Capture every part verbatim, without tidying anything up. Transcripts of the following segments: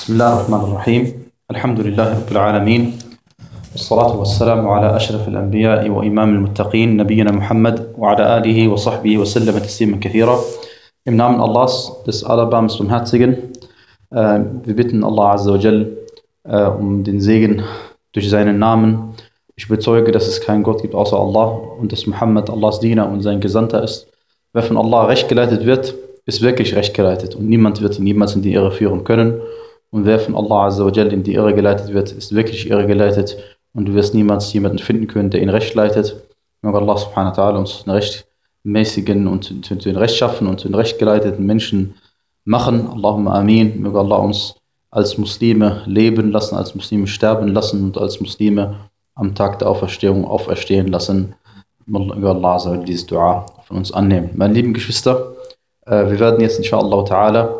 بسم الله الرحمن الرحيم الحمد لله رب العالمين والصلاة والسلام على أشرف الأنبياء وإمام المتقين نبينا Muhammad وعلى آله وصحبه وسلم تسليما كثيرا. Im Namen Allahs, des Allerbarmers Barmherzigen, äh, wir bitten Allah Azza wa Jal äh, um den Segen durch seinen Namen. Ich bezeuge, dass es keinen Gott gibt außer Allah und dass Muhammad Allahs Diener und sein Gesandter ist. Wer von Allah recht geleitet wird, ist wirklich recht geleitet und niemand wird ihn niemals in die Irre führen können. Und wer von Allah Azza wa Jal in die Irre geleitet wird, ist wirklich irre geleitet und du wirst niemals jemanden finden können, der ihn recht leitet. Möge Allah subhanahu wa ta'ala uns den rechtmäßigen und den rechtschaffen und den rechtgeleiteten Menschen machen. Allahumma amin. Möge Allah uns als Muslime leben lassen, als Muslime sterben lassen und als Muslime am Tag der Auferstehung auferstehen lassen. Möge Allah Azza wa Jal dieses Dua von uns annehmen. Meine lieben Geschwister, wir werden jetzt inshallah ta'ala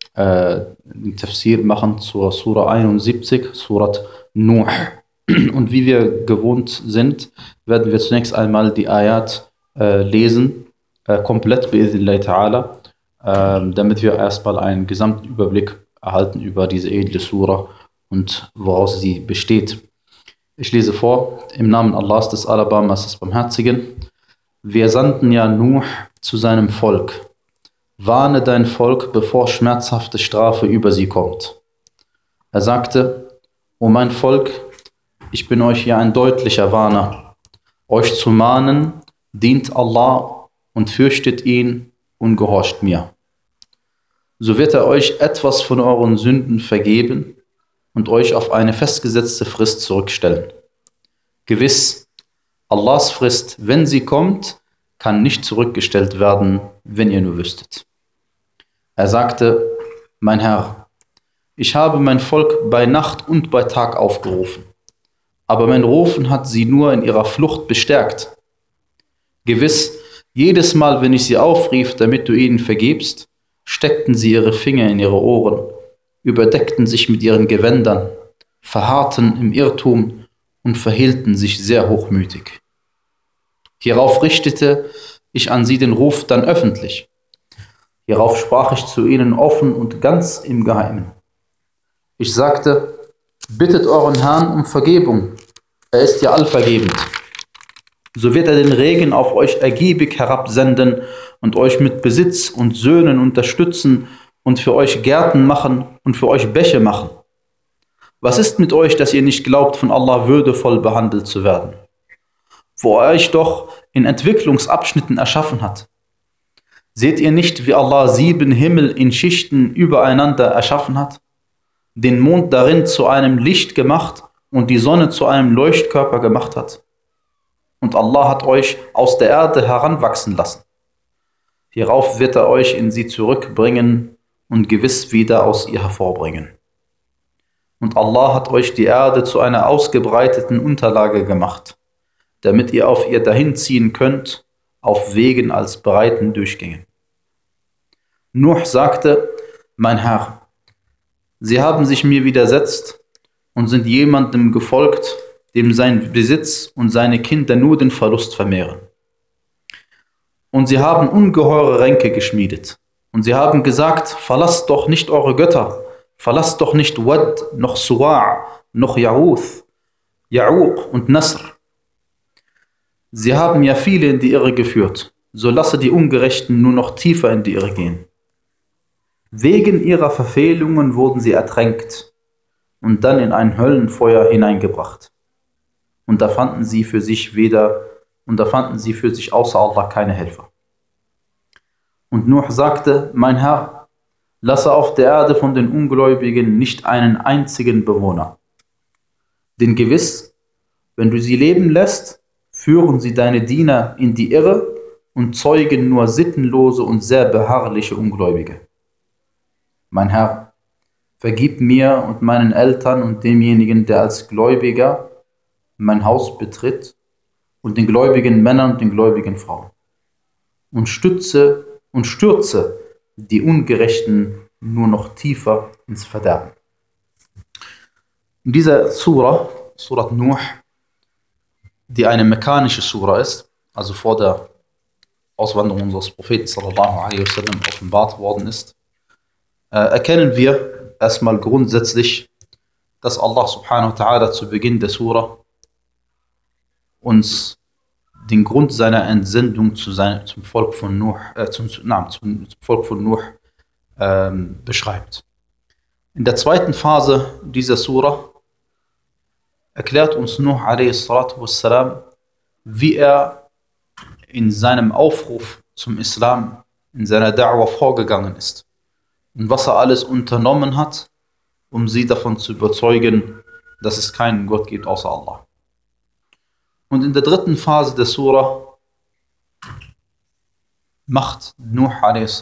den Tafsir machen zur Surah einundsiebzig, Surat Nuh. Und wie wir gewohnt sind, werden wir zunächst einmal die Ayat äh, lesen, äh, komplett bi'idhnillahi ta'ala, äh, damit wir erstmal einen gesamten Überblick erhalten über diese edle Surah und woraus sie besteht. Ich lese vor, im Namen Allahs, des Allerbarmers, des Barmherzigen. Wir sandten ja Nuh zu seinem Volk. Warne dein Volk, bevor schmerzhafte Strafe über sie kommt. Er sagte, O mein Volk, ich bin euch ja ein deutlicher Warner. Euch zu mahnen, dient Allah und fürchtet ihn und gehorcht mir. So wird er euch etwas von euren Sünden vergeben und euch auf eine festgesetzte Frist zurückstellen. Gewiss, Allahs Frist, wenn sie kommt, kann nicht zurückgestellt werden, wenn ihr nur wüsstet. Er sagte, mein Herr, ich habe mein Volk bei Nacht und bei Tag aufgerufen, aber mein Rufen hat sie nur in ihrer Flucht bestärkt. Gewiss, jedes Mal, wenn ich sie aufrief, damit du ihnen vergibst, steckten sie ihre Finger in ihre Ohren, überdeckten sich mit ihren Gewändern, verharrten im Irrtum und verhielten sich sehr hochmütig. Hierauf richtete ich an sie den Ruf dann öffentlich. Hierauf sprach ich zu ihnen offen und ganz im Geheimen. Ich sagte, bittet euren Herrn um Vergebung, er ist ja allvergebend. So wird er den Regen auf euch ergiebig herabsenden und euch mit Besitz und Söhnen unterstützen und für euch Gärten machen und für euch Bäche machen. Was ist mit euch, dass ihr nicht glaubt, von Allah würdevoll behandelt zu werden, wo er euch doch in Entwicklungsabschnitten erschaffen hat? Seht ihr nicht, wie Allah sieben Himmel in Schichten übereinander erschaffen hat, den Mond darin zu einem Licht gemacht und die Sonne zu einem Leuchtkörper gemacht hat? Und Allah hat euch aus der Erde heranwachsen lassen. Hierauf wird er euch in sie zurückbringen und gewiss wieder aus ihr hervorbringen. Und Allah hat euch die Erde zu einer ausgebreiteten Unterlage gemacht, damit ihr auf ihr dahinziehen könnt, auf Wegen als breiten Durchgängen. Nuh sagte, mein Herr, sie haben sich mir widersetzt und sind jemandem gefolgt, dem sein Besitz und seine Kinder nur den Verlust vermehren. Und sie haben ungeheure Ränke geschmiedet. Und sie haben gesagt, verlasst doch nicht eure Götter, verlasst doch nicht Wad, noch Suwa', noch Ya'uth, Ya'uq und Nasr. Sie haben ja viele in die Irre geführt, so lasse die Ungerechten nur noch tiefer in die Irre gehen. Wegen ihrer Verfehlungen wurden sie ertränkt und dann in ein Höllenfeuer hineingebracht. Und da fanden sie für sich weder, und da fanden sie für sich außer Allah keine Helfer. Und Nuh sagte, mein Herr, lasse auf der Erde von den Ungläubigen nicht einen einzigen Bewohner. Denn gewiss, wenn du sie leben lässt, führen sie deine Diener in die Irre und zeugen nur sittenlose und sehr beharrliche Ungläubige. Mein Herr, vergib mir und meinen Eltern und demjenigen, der als Gläubiger mein Haus betritt, und den gläubigen Männern und den gläubigen Frauen. Und stütze und stürze die Ungerechten nur noch tiefer ins Verderben. In dieser Surah, Surat Nuh, die eine mekkanische Surah ist, also vor der Auswanderung unseres Propheten sallallahu alaihi wasallam offenbart worden ist, äh, erkennen wir erstmal grundsätzlich, dass Allah subhanahu wa ta'ala zu Beginn der Sura uns den Grund seiner Entsendung zu sein, zum Volk von Nuh, äh, zum, na, zum, zum Volk von Nuh ähm, beschreibt. In der zweiten Phase dieser Sura erklärt uns Nuh a s, wie er in seinem Aufruf zum Islam, in seiner Da'wah vorgegangen ist und was er alles unternommen hat, um sie davon zu überzeugen, dass es keinen Gott gibt außer Allah. Und in der dritten Phase der Sura macht Nuh a s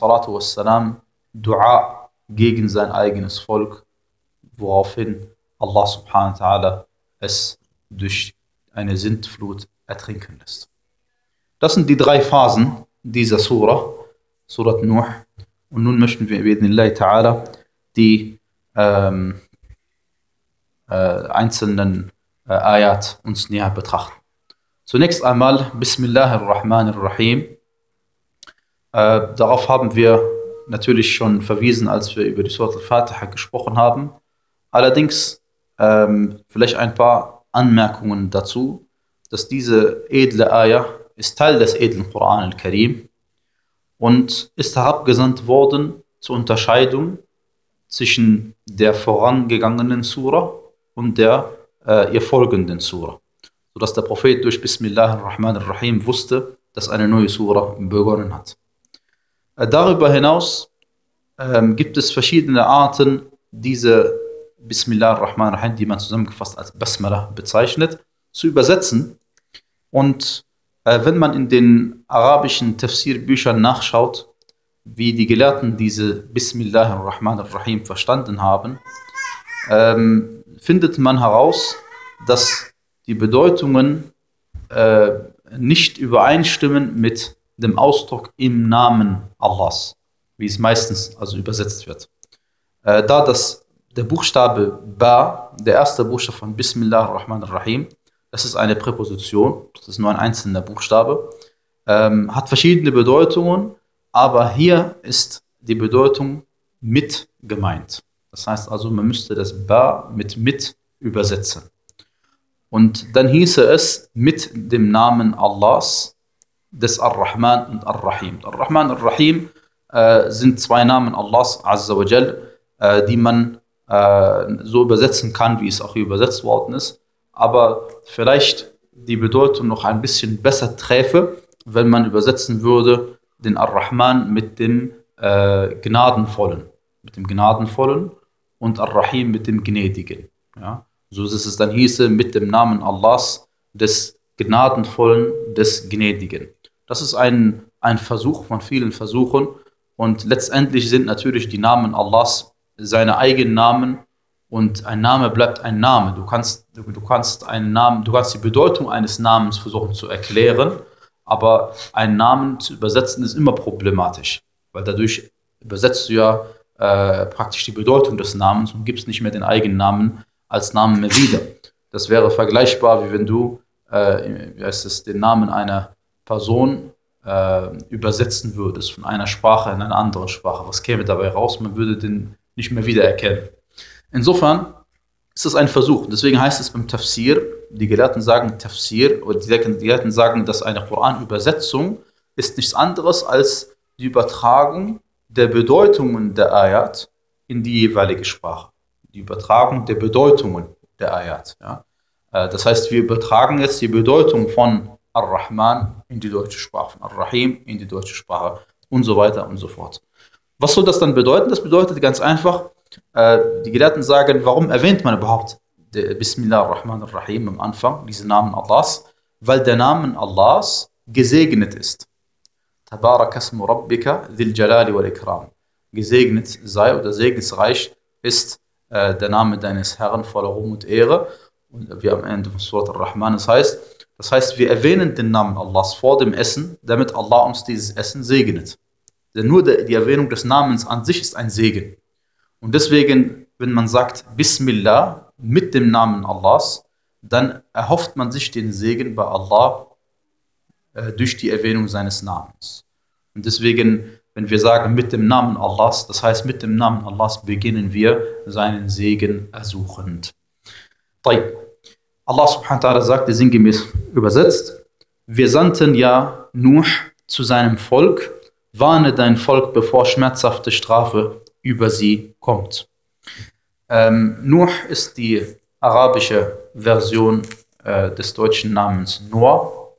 Dua gegen sein eigenes Volk, woraufhin Allah subhanahu wa ta'ala es durch eine Sintflut ertrinken lässt. Das sind die drei Phasen dieser Sura, Surat Nuh. Und nun möchten wir bi'idhnillahi ta'ala die ähm, äh, einzelnen äh, Ayat uns näher betrachten. Zunächst einmal Bismillahirrahmanirrahim. Äh, darauf haben wir natürlich schon verwiesen, als wir über die Surat al-Fatiha gesprochen haben. Allerdings ähm, vielleicht ein paar Anmerkungen dazu, dass diese edle Ayah ist Teil des edlen Koran al-Karim und ist herabgesandt worden zur Unterscheidung zwischen der vorangegangenen Sura und der äh, ihr folgenden Sura, sodass der Prophet durch Bismillahirrahmanirrahim wusste, dass eine neue Sura begonnen hat. Äh, darüber hinaus ähm, gibt es verschiedene Arten, diese Bismillahirrahmanirrahim, die man zusammengefasst als Basmala bezeichnet, zu übersetzen. Und äh, wenn man in den arabischen Tafsir-Büchern nachschaut, wie die Gelehrten diese Bismillahirrahmanirrahim verstanden haben, ähm, findet man heraus, dass die Bedeutungen äh, nicht übereinstimmen mit dem Ausdruck im Namen Allahs, wie es meistens also übersetzt wird. Äh, da das der Buchstabe Ba, der erste Buchstabe von Bismillahirrahmanirrahim, das ist eine Präposition, das ist nur ein einzelner Buchstabe, ähm, hat verschiedene Bedeutungen, aber hier ist die Bedeutung mit gemeint. Das heißt also, man müsste das Ba mit mit übersetzen. Und dann hieße es mit dem Namen Allahs, des Ar-Rahman und Ar-Rahim. Ar-Rahman und Ar-Rahim äh, sind zwei Namen Allahs Azza wa Jal, äh, die man äh, so übersetzen kann, wie es auch hier übersetzt worden ist, aber vielleicht die Bedeutung noch ein bisschen besser träfe, wenn man übersetzen würde den Ar-Rahman mit dem äh, Gnadenvollen, mit dem Gnadenvollen und Ar-Rahim mit dem Gnädigen. Ja? So dass es dann hieße mit dem Namen Allahs, des Gnadenvollen, des Gnädigen. Das ist ein, ein Versuch von vielen Versuchen und letztendlich sind natürlich die Namen Allahs seine eigenen Namen und ein Name bleibt ein Name. Du kannst, du, du kannst einen Namen, du kannst die Bedeutung eines Namens versuchen zu erklären, aber einen Namen zu übersetzen ist immer problematisch, weil dadurch übersetzt du ja äh, praktisch die Bedeutung des Namens und gibst nicht mehr den eigenen Namen als Namen mehr wieder. Das wäre vergleichbar, wie wenn du äh, wie heißt es, den Namen einer Person äh, übersetzen würdest von einer Sprache in eine andere Sprache. Was käme dabei raus? Man würde den nicht mehr wiedererkennen. Insofern ist das ein Versuch. Deswegen heißt es beim Tafsir, die Gelehrten sagen Tafsir, oder die Gelehrten sagen, dass eine Koran-Übersetzung ist nichts anderes als die Übertragung der Bedeutungen der Ayat in die jeweilige Sprache. Die Übertragung der Bedeutungen der Ayat. Ja. Das heißt, wir übertragen jetzt die Bedeutung von Ar-Rahman in die deutsche Sprache, von Ar-Rahim in die deutsche Sprache und so weiter und so fort. Was soll das dann bedeuten? Das bedeutet ganz einfach, äh, die Gelehrten sagen, warum erwähnt man überhaupt Bismillah ar-Rahman ar-Rahim am Anfang, diesen Namen Allahs? Weil der Name Allahs gesegnet ist. Tabarakasmu Rabbika dhil Jalali wal Ikram. Gesegnet sei oder segensreich ist äh, der Name deines Herrn voller Ruhm und Ehre. Und wie am Ende von Surat Ar-Rahman es heißt, das heißt, wir erwähnen den Namen Allahs vor dem Essen, damit Allah uns dieses Essen segnet. Denn nur die Erwähnung des Namens an sich ist ein Segen. Und deswegen, wenn man sagt Bismillah mit dem Namen Allahs, dann erhofft man sich den Segen bei Allah äh, durch die Erwähnung seines Namens. Und deswegen, wenn wir sagen mit dem Namen Allahs, das heißt mit dem Namen Allahs beginnen wir seinen Segen ersuchend. Allah subhanahu wa ta'ala sagte sinngemäß übersetzt, wir sandten ja Nuh zu seinem Volk, warne dein Volk, bevor schmerzhafte Strafe über sie kommt. Ähm, Nuh ist die arabische Version äh, des deutschen Namens Noah.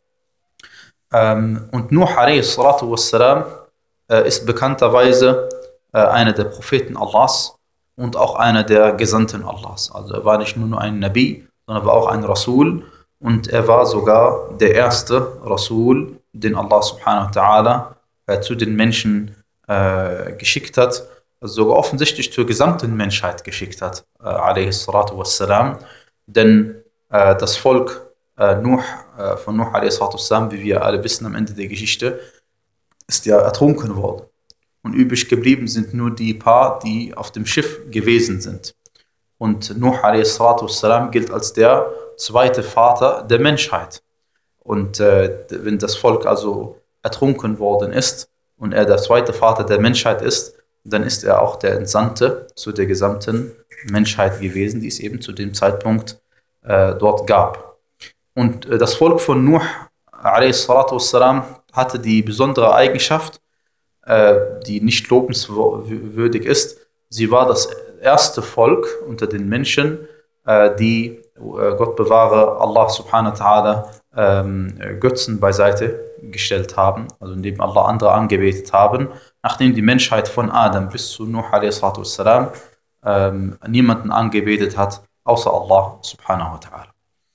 Ähm, und Nuh alayhi salatu wassalam äh, ist bekannterweise äh, einer der Propheten Allahs und auch einer der Gesandten Allahs. Also er war nicht nur ein Nabi, sondern war auch ein Rasul, und er war sogar der erste Rasul, den Allah subhanahu wa ta'ala äh, zu den Menschen äh, geschickt hat, also sogar offensichtlich zur gesamten Menschheit geschickt hat, äh, alayhi salatu wassalam. Denn äh, das Volk äh, Nuh, äh, von Nuh alayhi salatu wassalam, wie wir alle wissen am Ende der Geschichte, ist ja ertrunken worden. Und übrig geblieben sind nur die paar, die auf dem Schiff gewesen sind. Und Nuh alayhi salatu wassalam gilt als der zweite Vater der Menschheit. Und äh, wenn das Volk also ertrunken worden ist und er der zweite Vater der Menschheit ist, dann ist er auch der Entsandte zu der gesamten Menschheit gewesen, die es eben zu dem Zeitpunkt äh, dort gab. Und äh, das Volk von Nuh alayhi salatu wassalam hatte die besondere Eigenschaft, äh, die nicht lobenswürdig ist. Sie war das erste Volk unter den Menschen, äh, die, äh, Gott bewahre, Allah subhanahu wa ta'ala ähm, Götzen beiseite gestellt haben, also indem Allah andere angebetet haben, nachdem die Menschheit von Adam bis zu Nuh alayhi salatu wassalam ähm, niemanden angebetet hat, außer Allah subhanahu wa ta'ala.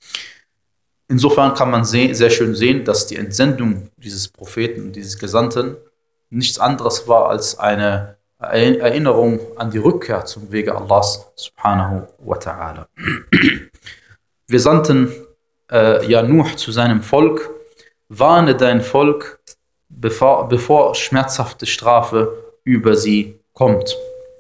Insofern kann man seh- sehr schön sehen, dass die Entsendung dieses Propheten, dieses Gesandten, nichts anderes war als eine Erinnerung an die Rückkehr zum Wege Allahs subhanahu wa ta'ala. Wir sandten äh, ja Nuh zu seinem Volk, warne dein Volk, bevor, bevor schmerzhafte Strafe über sie kommt.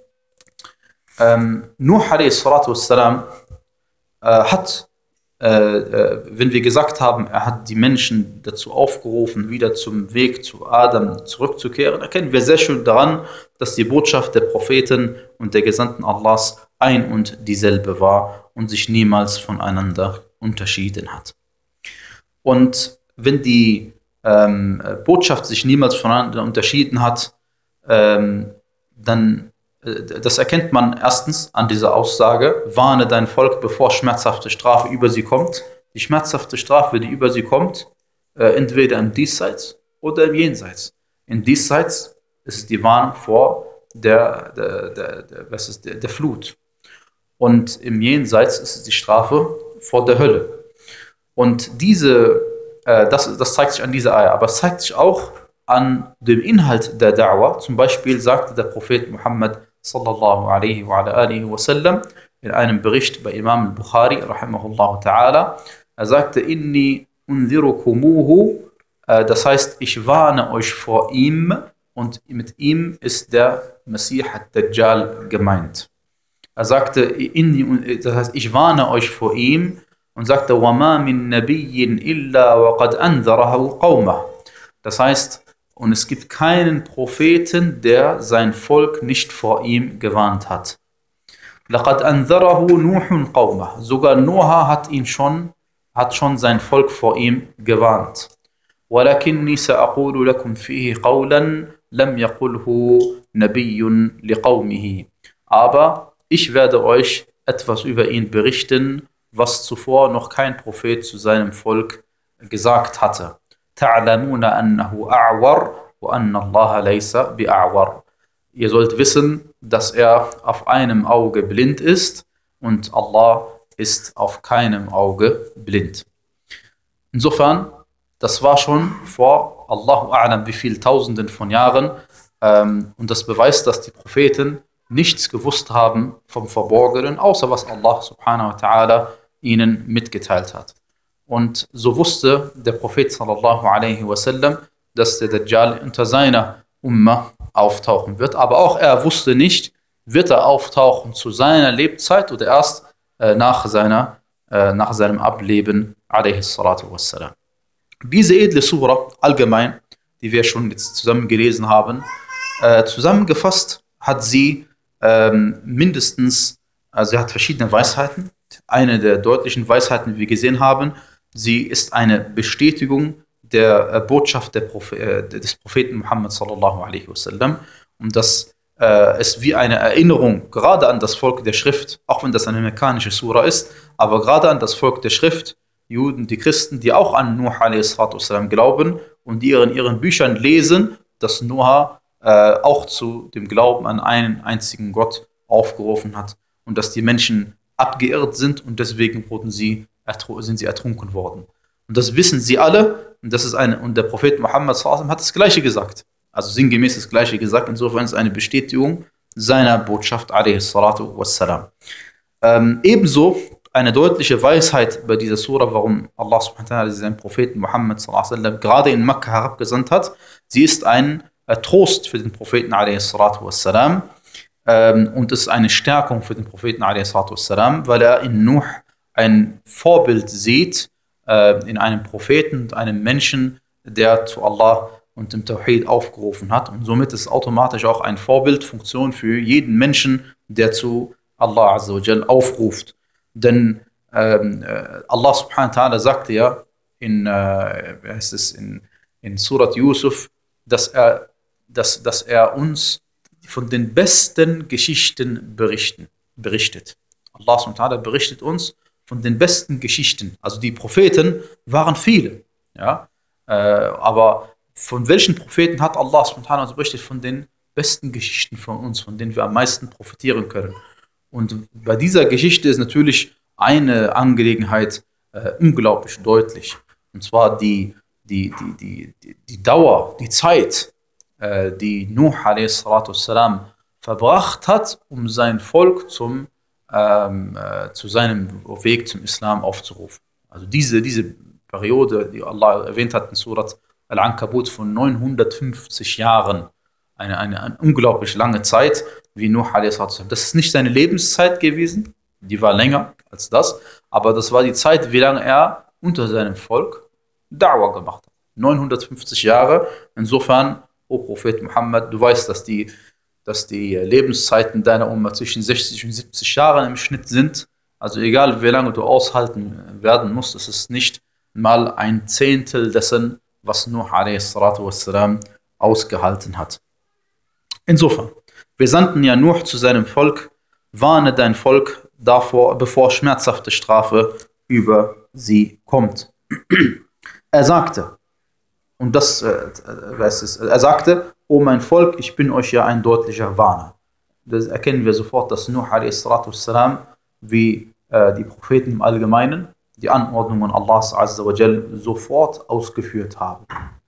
Ähm, Nuh alayhi salatu wassalam äh, hat, äh, äh, wenn wir gesagt haben, er hat die Menschen dazu aufgerufen, wieder zum Weg zu Adam zurückzukehren, erkennen wir sehr schön daran, dass die Botschaft der Propheten und der Gesandten Allahs ein und dieselbe war und sich niemals voneinander unterschieden hat. Und wenn die ähm, Botschaft sich niemals voneinander unterschieden hat, ähm, dann äh, das erkennt man erstens an dieser Aussage, warne dein Volk, bevor schmerzhafte Strafe über sie kommt. Die schmerzhafte Strafe, die über sie kommt, äh, entweder im Diesseits oder im Jenseits. Im Diesseits ist es die Warnung vor der, der, der, der, was ist, der, der Flut. Und im Jenseits ist es die Strafe vor der Hölle. Und diese, äh, das, das zeigt sich an dieser Eier, aber es zeigt sich auch an dem Inhalt der Da'wah. Zum Beispiel sagte der Prophet Muhammad sallallahu alaihi wa alihi wa sallam in einem Bericht bei Imam al-Bukhari rahimahullah ta'ala, er sagte, inni unzirukumuhu, äh, das heißt, ich warne euch vor ihm, und mit ihm ist der Messiah ad-Dajjal gemeint. Er sagte, inni, das heißt, ich warne euch vor ihm, und sagte, وَمَا مِن نَبِيٍّ إِلَّا وَقَدْ أَنذَرَهُ قَوْمَهُ. Das heißt, und es gibt keinen Propheten, der sein Volk nicht vor ihm gewarnt hat. لَقَدْ أَنذَرَهُ نُوحٌ قَوْمَهُ. Sogar Noah hat ihn schon, hat schon sein Volk vor ihm gewarnt. وَلَكِنِّي سَأَقُولُ لَكُمْ فِيهِ قَوْلًا لَمْ يَقُلْهُ نَبِيٌّ لِقَوْمِهِ. Aber ich werde euch etwas über ihn berichten, was zuvor noch kein Prophet zu seinem Volk gesagt hatte. تَعْلَمُونَ أَنَّهُ أَعْوَرُ وَأَنَّ اللَّهَ لَيْسَ بِأَعْوَرُ. Ihr sollt wissen, dass er auf einem Auge blind ist und Allah ist auf keinem Auge blind. Insofern, das war schon vor Allahu A'lam wie viel Tausenden von Jahren, ähm, und das beweist, dass die Propheten nichts gewusst haben vom Verborgenen, außer was Allah subhanahu wa ta'ala ihnen mitgeteilt hat. Und so wusste der Prophet sallallahu alaihi wasallam, dass der Dajjal unter seiner Umma auftauchen wird. Aber auch er wusste nicht, wird er auftauchen zu seiner Lebzeit oder erst äh, nach, seiner, äh, nach seinem Ableben alaihi salatu wassalam. Diese edle Sura allgemein, die wir schon jetzt zusammen gelesen haben, Äh, zusammengefasst hat sie ähm, mindestens, also sie hat verschiedene Weisheiten. Eine der deutlichen Weisheiten, wie wir gesehen haben, sie ist eine Bestätigung der äh, Botschaft der Prophe äh, des Propheten Muhammad sallallahu alaihi wasallam. Und das äh, ist wie eine Erinnerung gerade an das Volk der Schrift, auch wenn das eine mekkanische Sura ist, aber gerade an das Volk der Schrift, Juden, die Christen, die auch an Nuh alaihi wasallam glauben und die in ihren Büchern lesen, dass Noah äh, auch zu dem Glauben an einen einzigen Gott aufgerufen hat und dass die Menschen abgeirrt sind und deswegen wurden sie, sind sie ertrunken worden. Und das wissen sie alle und, das ist eine, und der Prophet Muhammad sallallahu alaihi wasallam hat das Gleiche gesagt. Also sinngemäß das Gleiche gesagt. Insofern ist es eine Bestätigung seiner Botschaft alaihi salatu wassalam. Ähm, ebenso eine deutliche Weisheit bei dieser Sura, warum Allah subhanahu wa ta'ala seinen Propheten Muhammad sallallahu alaihi wasallam gerade in Mekka herabgesandt hat. Sie ist ein äh, Trost für den Propheten alaihi salatu wassalam ähm, und ist eine Stärkung für den Propheten alaihi salatu wassalam, weil er in Nuh ein Vorbild sieht äh, in einem Propheten und einem Menschen, der zu Allah und dem Tawhid aufgerufen hat. Und somit ist automatisch auch eine Vorbildfunktion für jeden Menschen, der zu Allah azza wa jal aufruft. Denn ähm, Allah subhanahu wa ta'ala sagte ja in, äh, wie heißt es, in, in Surat Yusuf, dass er, dass, dass er uns von den besten Geschichten berichten, berichtet. Allah subhanahu wa ta'ala berichtet uns von den besten Geschichten. Also die Propheten waren viele. Ja? Äh, aber von welchen Propheten hat Allah subhanahu wa ta'ala berichtet? Von den besten Geschichten von uns, von denen wir am meisten profitieren können. Und bei dieser Geschichte ist natürlich eine Angelegenheit äh, unglaublich deutlich. Und zwar die, die, die, die, die, die Dauer, die Zeit, äh, die Nuh alaihi wassalam verbracht hat, um sein Volk zum, ähm, äh, zu seinem Weg zum Islam aufzurufen. Also diese, diese Periode, die Allah erwähnt hat in Surat Al-Ankabut von neunhundertfünfzig Jahren, eine, eine, eine unglaublich lange Zeit, wie Nuh alaihi wassalam. Das ist nicht seine Lebenszeit gewesen, die war länger als das, aber das war die Zeit, wie lange er unter seinem Volk Da'wah gemacht hat. neunhundertfünfzig Jahre. Insofern, o Prophet Muhammad, du weißt, dass die, dass die Lebenszeiten deiner Umma zwischen sechzig und siebzig Jahren im Schnitt sind. Also egal, wie lange du aushalten werden musst, es ist nicht mal ein Zehntel dessen, was Nuh alaihi wassalam ausgehalten hat. Insofern, wir sandten ja Nuh zu seinem Volk, warne dein Volk davor, bevor schmerzhafte Strafe über sie kommt. Er sagte, und das, äh, es, er sagte, o mein Volk, ich bin euch ja ein deutlicher Warner. Das erkennen wir sofort, dass Nuh alaihi wassalam, wie äh, die Propheten im Allgemeinen, die Anordnungen Allahs azza wa jal sofort ausgeführt haben.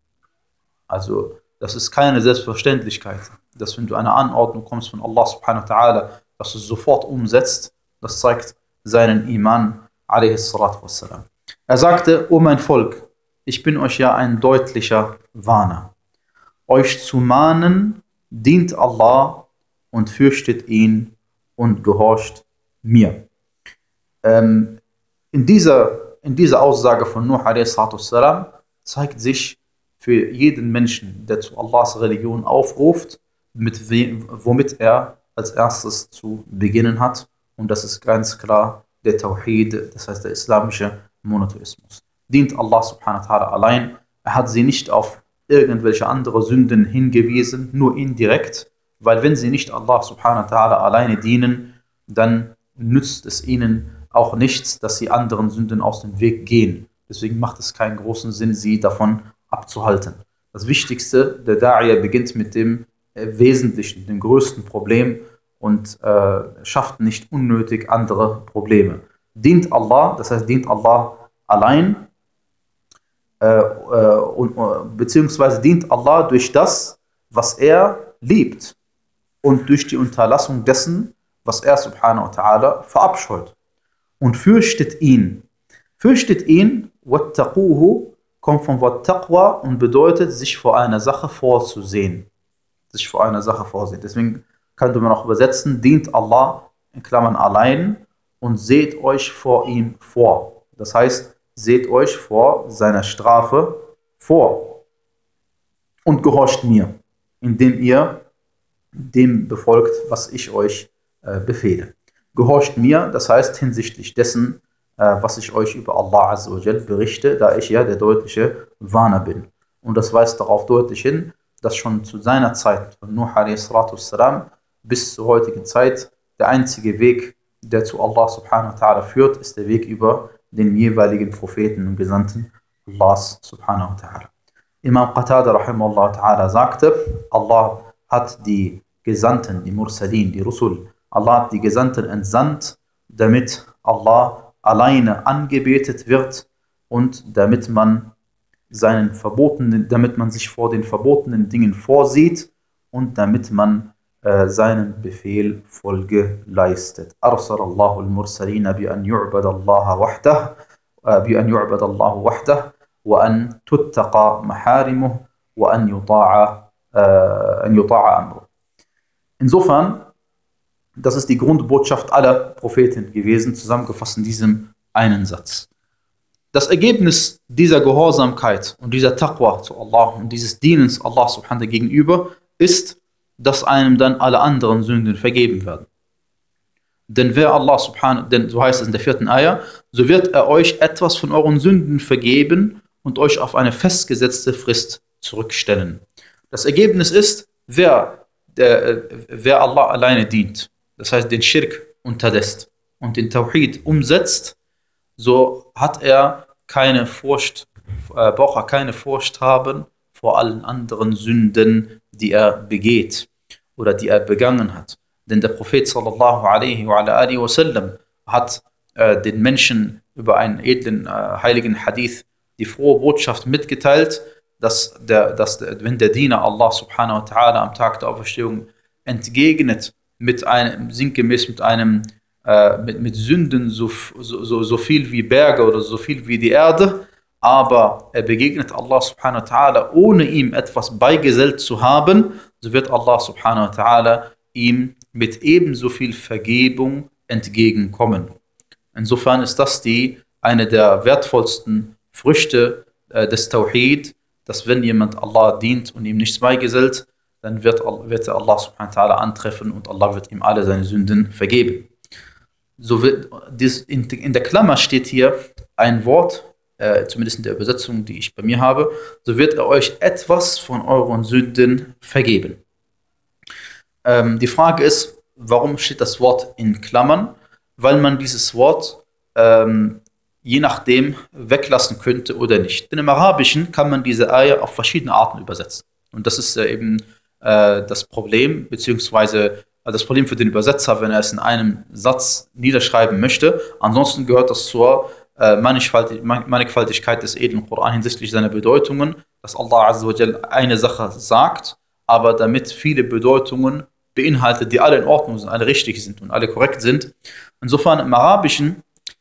Also, das ist keine Selbstverständlichkeit, dass wenn du eine Anordnung kommst von Allah subhanahu wa ta'ala, dass du es sofort umsetzt. Das zeigt seinen Iman alaihi salatu wassalam. Er sagte, o mein Volk, ich bin euch ja ein deutlicher Warner. Euch zu mahnen dient Allah und fürchtet ihn und gehorcht mir. Ähm, in, dieser, in dieser Aussage von Nuh alaihi salatu wassalam zeigt sich für jeden Menschen, der zu Allahs Religion aufruft, mit wem, womit er als erstes zu beginnen hat. Und das ist ganz klar der Tawhid, das heißt der islamische Monotheismus. Dient Allah subhanahu wa ta'ala allein. Er hat sie nicht auf irgendwelche andere Sünden hingewiesen, nur indirekt, weil wenn sie nicht Allah subhanahu wa ta'ala alleine dienen, dann nützt es ihnen auch nichts, dass sie anderen Sünden aus dem Weg gehen. Deswegen macht es keinen großen Sinn, sie davon abzuhalten. Das Wichtigste, der Da'iyah beginnt mit dem äh, Wesentlichen, dem größten Problem und äh, schafft nicht unnötig andere Probleme. Dient Allah, das heißt dient Allah allein, äh, äh, und, äh, beziehungsweise dient Allah durch das, was er liebt und durch die Unterlassung dessen, was er subhanahu wa ta'ala verabscheut. Und fürchtet ihn. Fürchtet ihn, wattaquhu, kommt vom Wort Taqwa und bedeutet, sich vor einer Sache vorzusehen. Sich vor einer Sache vorsehen. Deswegen könnte man auch übersetzen, dient Allah in Klammern allein und seht euch vor ihm vor. Das heißt, seht euch vor seiner Strafe vor und gehorcht mir, indem ihr dem befolgt, was ich euch äh, befehle. Gehorcht mir, das heißt hinsichtlich dessen, äh, was ich euch über Allah Azza wa Jal berichte, da ich ja der deutliche Warner bin. Und das weist darauf deutlich hin, dass schon zu seiner Zeit, von Nuh a s. bis zur heutigen Zeit, der einzige Weg, der zu Allah subhanahu wa ta'ala führt, ist der Weg über den jeweiligen Propheten und Gesandten Allahs subhanahu wa ta'ala. Imam Qatada rahimahullah ta'ala sagte, Allah hat die Gesandten, die Mursalin, die Rusul, Allah hat die Gesandten entsandt, damit Allah alleine angebetet wird und damit man seinen verbotenen, damit man sich vor den verbotenen Dingen vorsieht und damit man äh, seinem Befehl Folge leistet. Arsalallahu al-Mursalina bi an yu'bada Allah wahdah, bi an yu'bada Allah wahdah wa an tuttaqa maharimuh wa an yuta'a an yuta'a amruh. Insofern, das ist die Grundbotschaft aller Propheten gewesen, zusammengefasst in diesem einen Satz. Das Ergebnis dieser Gehorsamkeit und dieser Taqwa zu Allah und dieses Dienens Allah subhanahu gegenüber ist, dass einem dann alle anderen Sünden vergeben werden. Denn wer Allah subhanahu, denn so heißt es in der vierten Ayah, so wird er euch etwas von euren Sünden vergeben und euch auf eine festgesetzte Frist zurückstellen. Das Ergebnis ist, wer, der, wer Allah alleine dient, das heißt den Schirk unterlässt und den Tawhid umsetzt, so hat er keine Furcht, äh, braucht er keine Furcht haben vor allen anderen Sünden, die er begeht oder die er begangen hat. Denn der Prophet sallallahu alaihi wa alihi wa sallam hat äh, den Menschen über einen edlen, äh, heiligen Hadith die frohe Botschaft mitgeteilt, dass, der, dass der, wenn der Diener Allah subhanahu wa ta'ala am Tag der Auferstehung entgegnet, mit einem, sinngemäß mit einem äh, mit, mit Sünden so, so, so viel wie Berge oder so viel wie die Erde, aber er begegnet Allah subhanahu wa ta'ala, ohne ihm etwas beigesellt zu haben, so wird Allah subhanahu wa ta'ala ihm mit ebenso viel Vergebung entgegenkommen. Insofern ist das die eine der wertvollsten Früchte äh, des Tawhid, dass wenn jemand Allah dient und ihm nichts beigesellt, dann wird, wird er Allah subhanahu wa ta'ala antreffen und Allah wird ihm alle seine Sünden vergeben. So wird, dies, in, in der Klammer steht hier ein Wort, äh, zumindest in der Übersetzung, die ich bei mir habe, so wird er euch etwas von euren Sünden vergeben. Ähm, die Frage ist, warum steht das Wort in Klammern? Weil man dieses Wort ähm, je nachdem weglassen könnte oder nicht. Denn im Arabischen kann man diese Ayah auf verschiedene Arten übersetzen. Und das ist äh, eben äh, das Problem, beziehungsweise äh, das Problem für den Übersetzer, wenn er es in einem Satz niederschreiben möchte. Ansonsten gehört das zur äh, Mannigfaltig Mannigfaltigkeit des edlen Koran hinsichtlich seiner Bedeutungen, dass Allah Azza wa Jal eine Sache sagt, aber damit viele Bedeutungen beinhaltet, die alle in Ordnung sind, alle richtig sind und alle korrekt sind. Insofern im Arabischen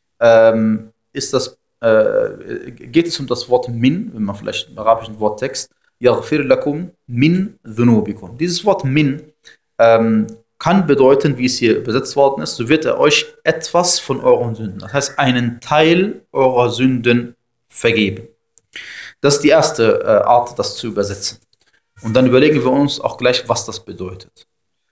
ähm, ist das, äh, geht es um das Wort min, wenn man vielleicht im arabischen Worttext, yaghfir lakum min dhunubikum. Dieses Wort min ähm, kann bedeuten, wie es hier übersetzt worden ist, so wird er euch etwas von euren Sünden, das heißt einen Teil eurer Sünden vergeben. Das ist die erste äh, Art, das zu übersetzen. Und dann überlegen wir uns auch gleich, was das bedeutet.